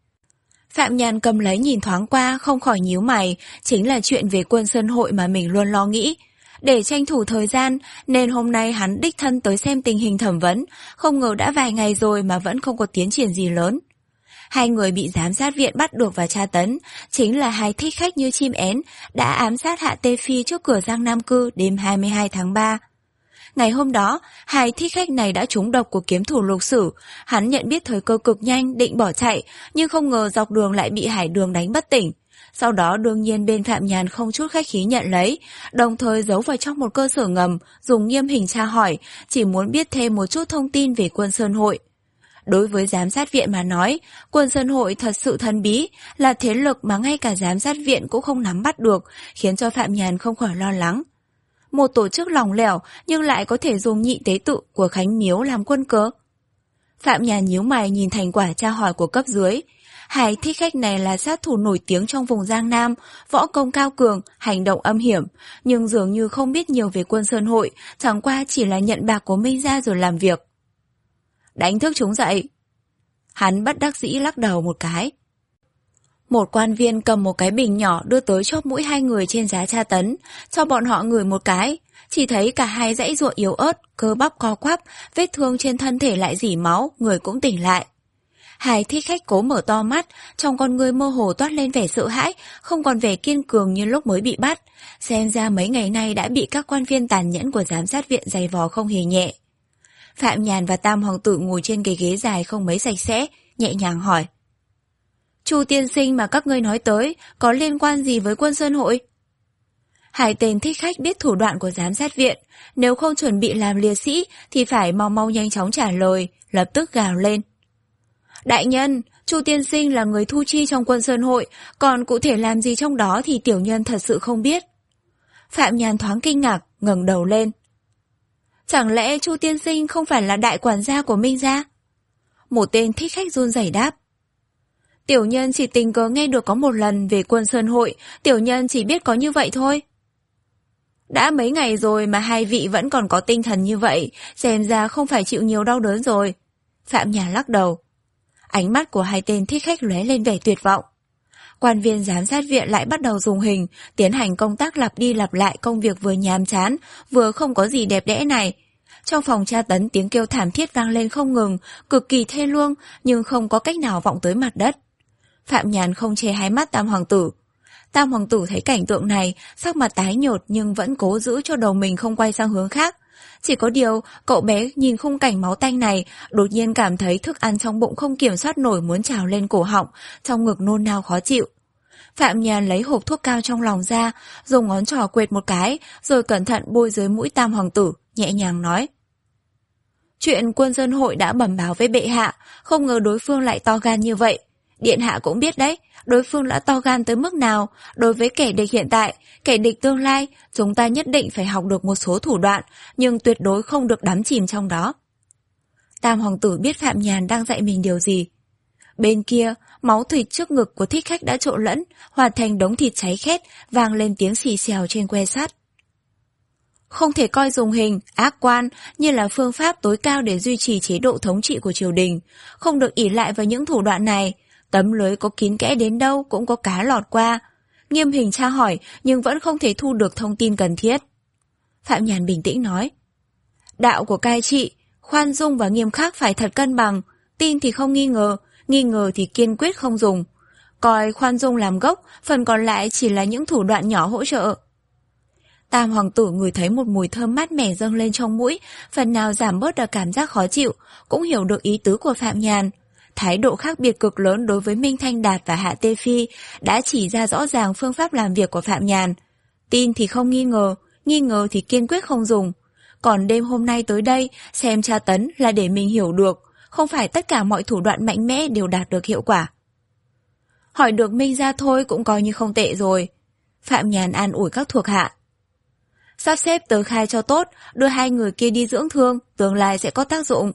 Phạm Nhàn cầm lấy nhìn thoáng qua, không khỏi nhíu mày, chính là chuyện về Quân Sơn Hội mà mình luôn lo nghĩ. Để tranh thủ thời gian, nên hôm nay hắn đích thân tới xem tình hình thẩm vấn, không ngờ đã vài ngày rồi mà vẫn không có tiến triển gì lớn. Hai người bị giám sát viện bắt được và tra tấn, chính là hai thích khách như chim én, đã ám sát Hạ Tê Phi trước cửa Giang Nam Cư đêm hai mươi hai tháng ba. Ngày hôm đó, hai thích khách này đã trúng độc của kiếm thủ Lục Sử, hắn nhận biết thời cơ cực nhanh định bỏ chạy, nhưng không ngờ dọc đường lại bị Hải Đường đánh bất tỉnh. Sau đó đương nhiên bên Phạm Nhàn không chút khách khí nhận lấy, đồng thời giấu vào trong một cơ sở ngầm, dùng nghiêm hình tra hỏi, chỉ muốn biết thêm một chút thông tin về Quân Sơn Hội. Đối với giám sát viện mà nói, Quân Sơn Hội thật sự thần bí, là thế lực mà ngay cả giám sát viện cũng không nắm bắt được, khiến cho Phạm Nhàn không khỏi lo lắng. Một tổ chức lỏng lẻo nhưng lại có thể dùng nhị tế tự của Khánh Miếu làm quân cớ. Phạm Nhàn nhíu mày nhìn thành quả tra hỏi của cấp dưới. Hai thích khách này là sát thủ nổi tiếng trong vùng Giang Nam, võ công cao cường, hành động âm hiểm, nhưng dường như không biết nhiều về Quân Sơn Hội, chẳng qua chỉ là nhận bạc của Minh Gia rồi làm việc. Đánh thức chúng dậy. Hắn bất đắc dĩ lắc đầu một cái. Một quan viên cầm một cái bình nhỏ đưa tới chóp mũi hai người trên giá tra tấn, cho bọn họ ngửi một cái. Chỉ thấy cả hai dãy ruộng yếu ớt, cơ bắp co quắp, vết thương trên thân thể lại rỉ máu, người cũng tỉnh lại. Hai thích khách cố mở to mắt, trong con người mơ hồ toát lên vẻ sợ hãi, không còn vẻ kiên cường như lúc mới bị bắt. Xem ra mấy ngày nay đã bị các quan viên tàn nhẫn của giám sát viện giày vò không hề nhẹ. Phạm Nhàn và Tam hoàng tử ngồi trên cái ghế dài không mấy sạch sẽ, nhẹ nhàng hỏi: Chu tiên sinh mà các ngươi nói tới có liên quan gì với Quân Sơn Hội? Hai tên thích khách biết thủ đoạn của giám sát viện, nếu không chuẩn bị làm liệt sĩ thì phải mau mau nhanh chóng trả lời, lập tức gào lên: Đại nhân, Chu tiên sinh là người thu chi trong Quân Sơn Hội, còn cụ thể làm gì trong đó thì tiểu nhân thật sự không biết. Phạm Nhàn thoáng kinh ngạc, ngẩng đầu lên. Chẳng lẽ Chu tiên sinh không phải là đại quản gia của Minh Gia? Một tên thích khách run rẩy đáp: Tiểu nhân chỉ tình cờ nghe được có một lần về Quân Sơn Hội, tiểu nhân chỉ biết có như vậy thôi. Đã mấy ngày rồi mà hai vị vẫn còn có tinh thần như vậy, xem ra không phải chịu nhiều đau đớn rồi. Phạm Nhàn lắc đầu. Ánh mắt của hai tên thích khách lóe lên vẻ tuyệt vọng. Quan viên giám sát viện lại bắt đầu dùng hình, tiến hành công tác lặp đi lặp lại công việc vừa nhàm chán, vừa không có gì đẹp đẽ này. Trong phòng tra tấn tiếng kêu thảm thiết vang lên không ngừng, cực kỳ thê lương, nhưng không có cách nào vọng tới mặt đất. Phạm Nhàn không che hai mắt Tam hoàng tử. Tam hoàng tử thấy cảnh tượng này, sắc mặt tái nhợt nhưng vẫn cố giữ cho đầu mình không quay sang hướng khác. Chỉ có điều, cậu bé nhìn khung cảnh máu tanh này, đột nhiên cảm thấy thức ăn trong bụng không kiểm soát nổi muốn trào lên cổ họng, trong ngực nôn nao khó chịu. Phạm Nhàn lấy hộp thuốc cao trong lòng ra, dùng ngón trỏ quệt một cái, rồi cẩn thận bôi dưới mũi Tam hoàng tử, nhẹ nhàng nói: Chuyện Quân Sơn Hội đã bẩm báo với bệ hạ, không ngờ đối phương lại to gan như vậy. Điện hạ cũng biết đấy, đối phương đã to gan tới mức nào. Đối với kẻ địch hiện tại, kẻ địch tương lai, chúng ta nhất định phải học được một số thủ đoạn, nhưng tuyệt đối không được đắm chìm trong đó. Tam hoàng tử biết Phạm Nhàn đang dạy mình điều gì. Bên kia, máu thịt trước ngực của thích khách đã trộn lẫn, hòa thành đống thịt cháy khét, vang lên tiếng xì xèo trên que sắt. Không thể coi dùng hình, ác quan như là phương pháp tối cao để duy trì chế độ thống trị của triều đình, không được ỷ lại vào những thủ đoạn này. Tấm lưới có kín kẽ đến đâu cũng có cá lọt qua. Nghiêm hình tra hỏi nhưng vẫn không thể thu được thông tin cần thiết. Phạm Nhàn bình tĩnh nói, đạo của cai trị, khoan dung và nghiêm khắc phải thật cân bằng, tin thì không nghi ngờ, nghi ngờ thì kiên quyết không dùng. Coi khoan dung làm gốc, phần còn lại chỉ là những thủ đoạn nhỏ hỗ trợ. Tam hoàng tử ngửi thấy một mùi thơm mát mẻ dâng lên trong mũi, phần nào giảm bớt được cảm giác khó chịu, cũng hiểu được ý tứ của Phạm Nhàn. Thái độ khác biệt cực lớn đối với Minh Thanh Đạt và Hạ Tê Phi đã chỉ ra rõ ràng phương pháp làm việc của Phạm Nhàn. Tin thì không nghi ngờ, nghi ngờ thì kiên quyết không dùng. Còn đêm hôm nay tới đây, xem tra tấn là để mình hiểu được, không phải tất cả mọi thủ đoạn mạnh mẽ đều đạt được hiệu quả. Hỏi được Minh ra thôi cũng coi như không tệ rồi. Phạm Nhàn an ủi các thuộc hạ. Sắp xếp tờ khai cho tốt, đưa hai người kia đi dưỡng thương, tương lai sẽ có tác dụng.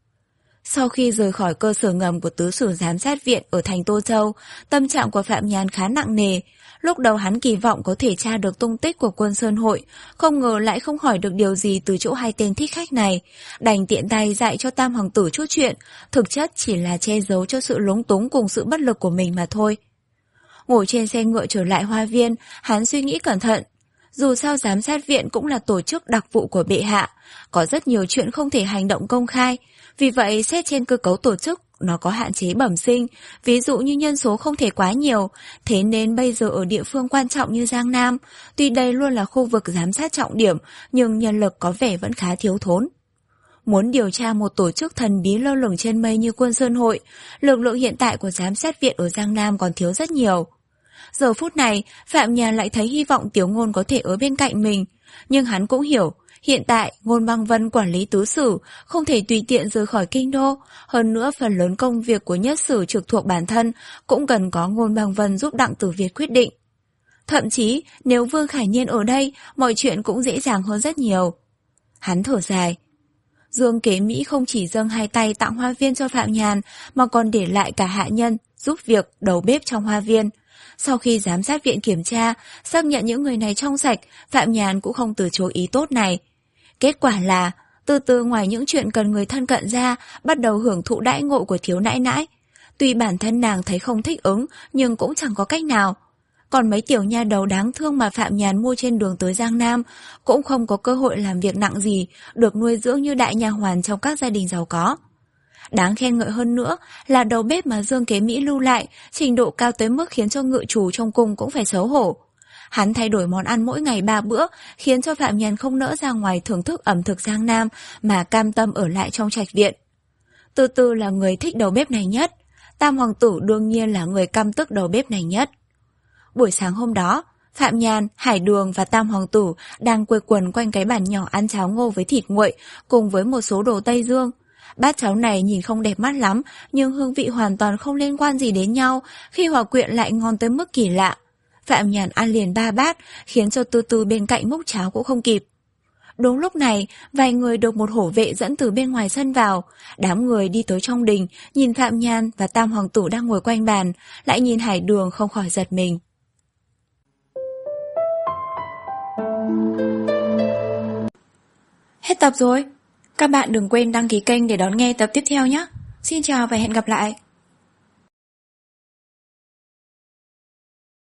Sau khi rời khỏi cơ sở ngầm của tứ sử giám sát viện ở thành Tô Châu, tâm trạng của Phạm Nhàn khá nặng nề. Lúc đầu hắn kỳ vọng có thể tra được tung tích của Quân Sơn Hội, không ngờ lại không hỏi được điều gì từ chỗ hai tên thích khách này. Đành tiện tay dạy cho Tam hoàng tử chút chuyện, thực chất chỉ là che giấu cho sự lúng túng cùng sự bất lực của mình mà thôi. Ngồi trên xe ngựa trở lại hoa viên, hắn suy nghĩ cẩn thận. Dù sao giám sát viện cũng là tổ chức đặc vụ của bệ hạ, có rất nhiều chuyện không thể hành động công khai. Vì vậy, xét trên cơ cấu tổ chức, nó có hạn chế bẩm sinh, ví dụ như nhân số không thể quá nhiều. Thế nên bây giờ ở địa phương quan trọng như Giang Nam, tuy đây luôn là khu vực giám sát trọng điểm, nhưng nhân lực có vẻ vẫn khá thiếu thốn. Muốn điều tra một tổ chức thần bí lơ lửng trên mây như Quân Sơn Hội, lực lượng hiện tại của giám sát viện ở Giang Nam còn thiếu rất nhiều. Giờ phút này, Phạm Nhàn lại thấy hy vọng Tiếu Ngôn có thể ở bên cạnh mình, nhưng hắn cũng hiểu, hiện tại Ngôn Băng Vân quản lý tứ sử, không thể tùy tiện rời khỏi kinh đô, hơn nữa phần lớn công việc của nhất sử trực thuộc bản thân cũng cần có Ngôn Băng Vân giúp Đặng Tử Việt quyết định. Thậm chí, nếu Vương Khải Nhiên ở đây, mọi chuyện cũng dễ dàng hơn rất nhiều. Hắn thở dài. Dương Kế Mỹ không chỉ dâng hai tay tặng hoa viên cho Phạm Nhàn, mà còn để lại cả hạ nhân, giúp việc, đầu bếp trong hoa viên. Sau khi giám sát viện kiểm tra, xác nhận những người này trong sạch, Phạm Nhàn cũng không từ chối ý tốt này. Kết quả là, từ từ ngoài những chuyện cần người thân cận ra, bắt đầu hưởng thụ đãi ngộ của thiếu nãi nãi. Tuy bản thân nàng thấy không thích ứng, nhưng cũng chẳng có cách nào. Còn mấy tiểu nha đầu đáng thương mà Phạm Nhàn mua trên đường tới Giang Nam, cũng không có cơ hội làm việc nặng gì, được nuôi dưỡng như đại nha hoàn trong các gia đình giàu có. Đáng khen ngợi hơn nữa là đầu bếp mà Dương Kế Mỹ lưu lại, trình độ cao tới mức khiến cho ngự chủ trong cung cũng phải xấu hổ. Hắn thay đổi món ăn mỗi ngày ba bữa, khiến cho Phạm Nhàn không nỡ ra ngoài thưởng thức ẩm thực Giang Nam, mà cam tâm ở lại trong trạch viện. Từ từ là người thích đầu bếp này nhất, Tam hoàng tử đương nhiên là người căm tức đầu bếp này nhất. Buổi sáng hôm đó, Phạm Nhàn, Hải Đường và Tam hoàng tử đang quây quần quanh cái bàn nhỏ ăn cháo ngô với thịt nguội, cùng với một số đồ Tây Dương. Bát cháo này nhìn không đẹp mắt lắm, nhưng hương vị hoàn toàn không liên quan gì đến nhau, khi hòa quyện lại ngon tới mức kỳ lạ. Phạm Nhàn ăn liền ba bát, khiến cho Tư Tư bên cạnh múc cháo cũng không kịp. Đúng lúc này, vài người được một hổ vệ dẫn từ bên ngoài sân vào. Đám người đi tới trong đình, nhìn Phạm Nhàn và Tam hoàng tử đang ngồi quanh bàn, lại nhìn Hải Đường không khỏi giật mình. Hết tập rồi. Các bạn đừng quên đăng ký kênh để đón nghe tập tiếp theo nhé. Xin chào và hẹn gặp lại.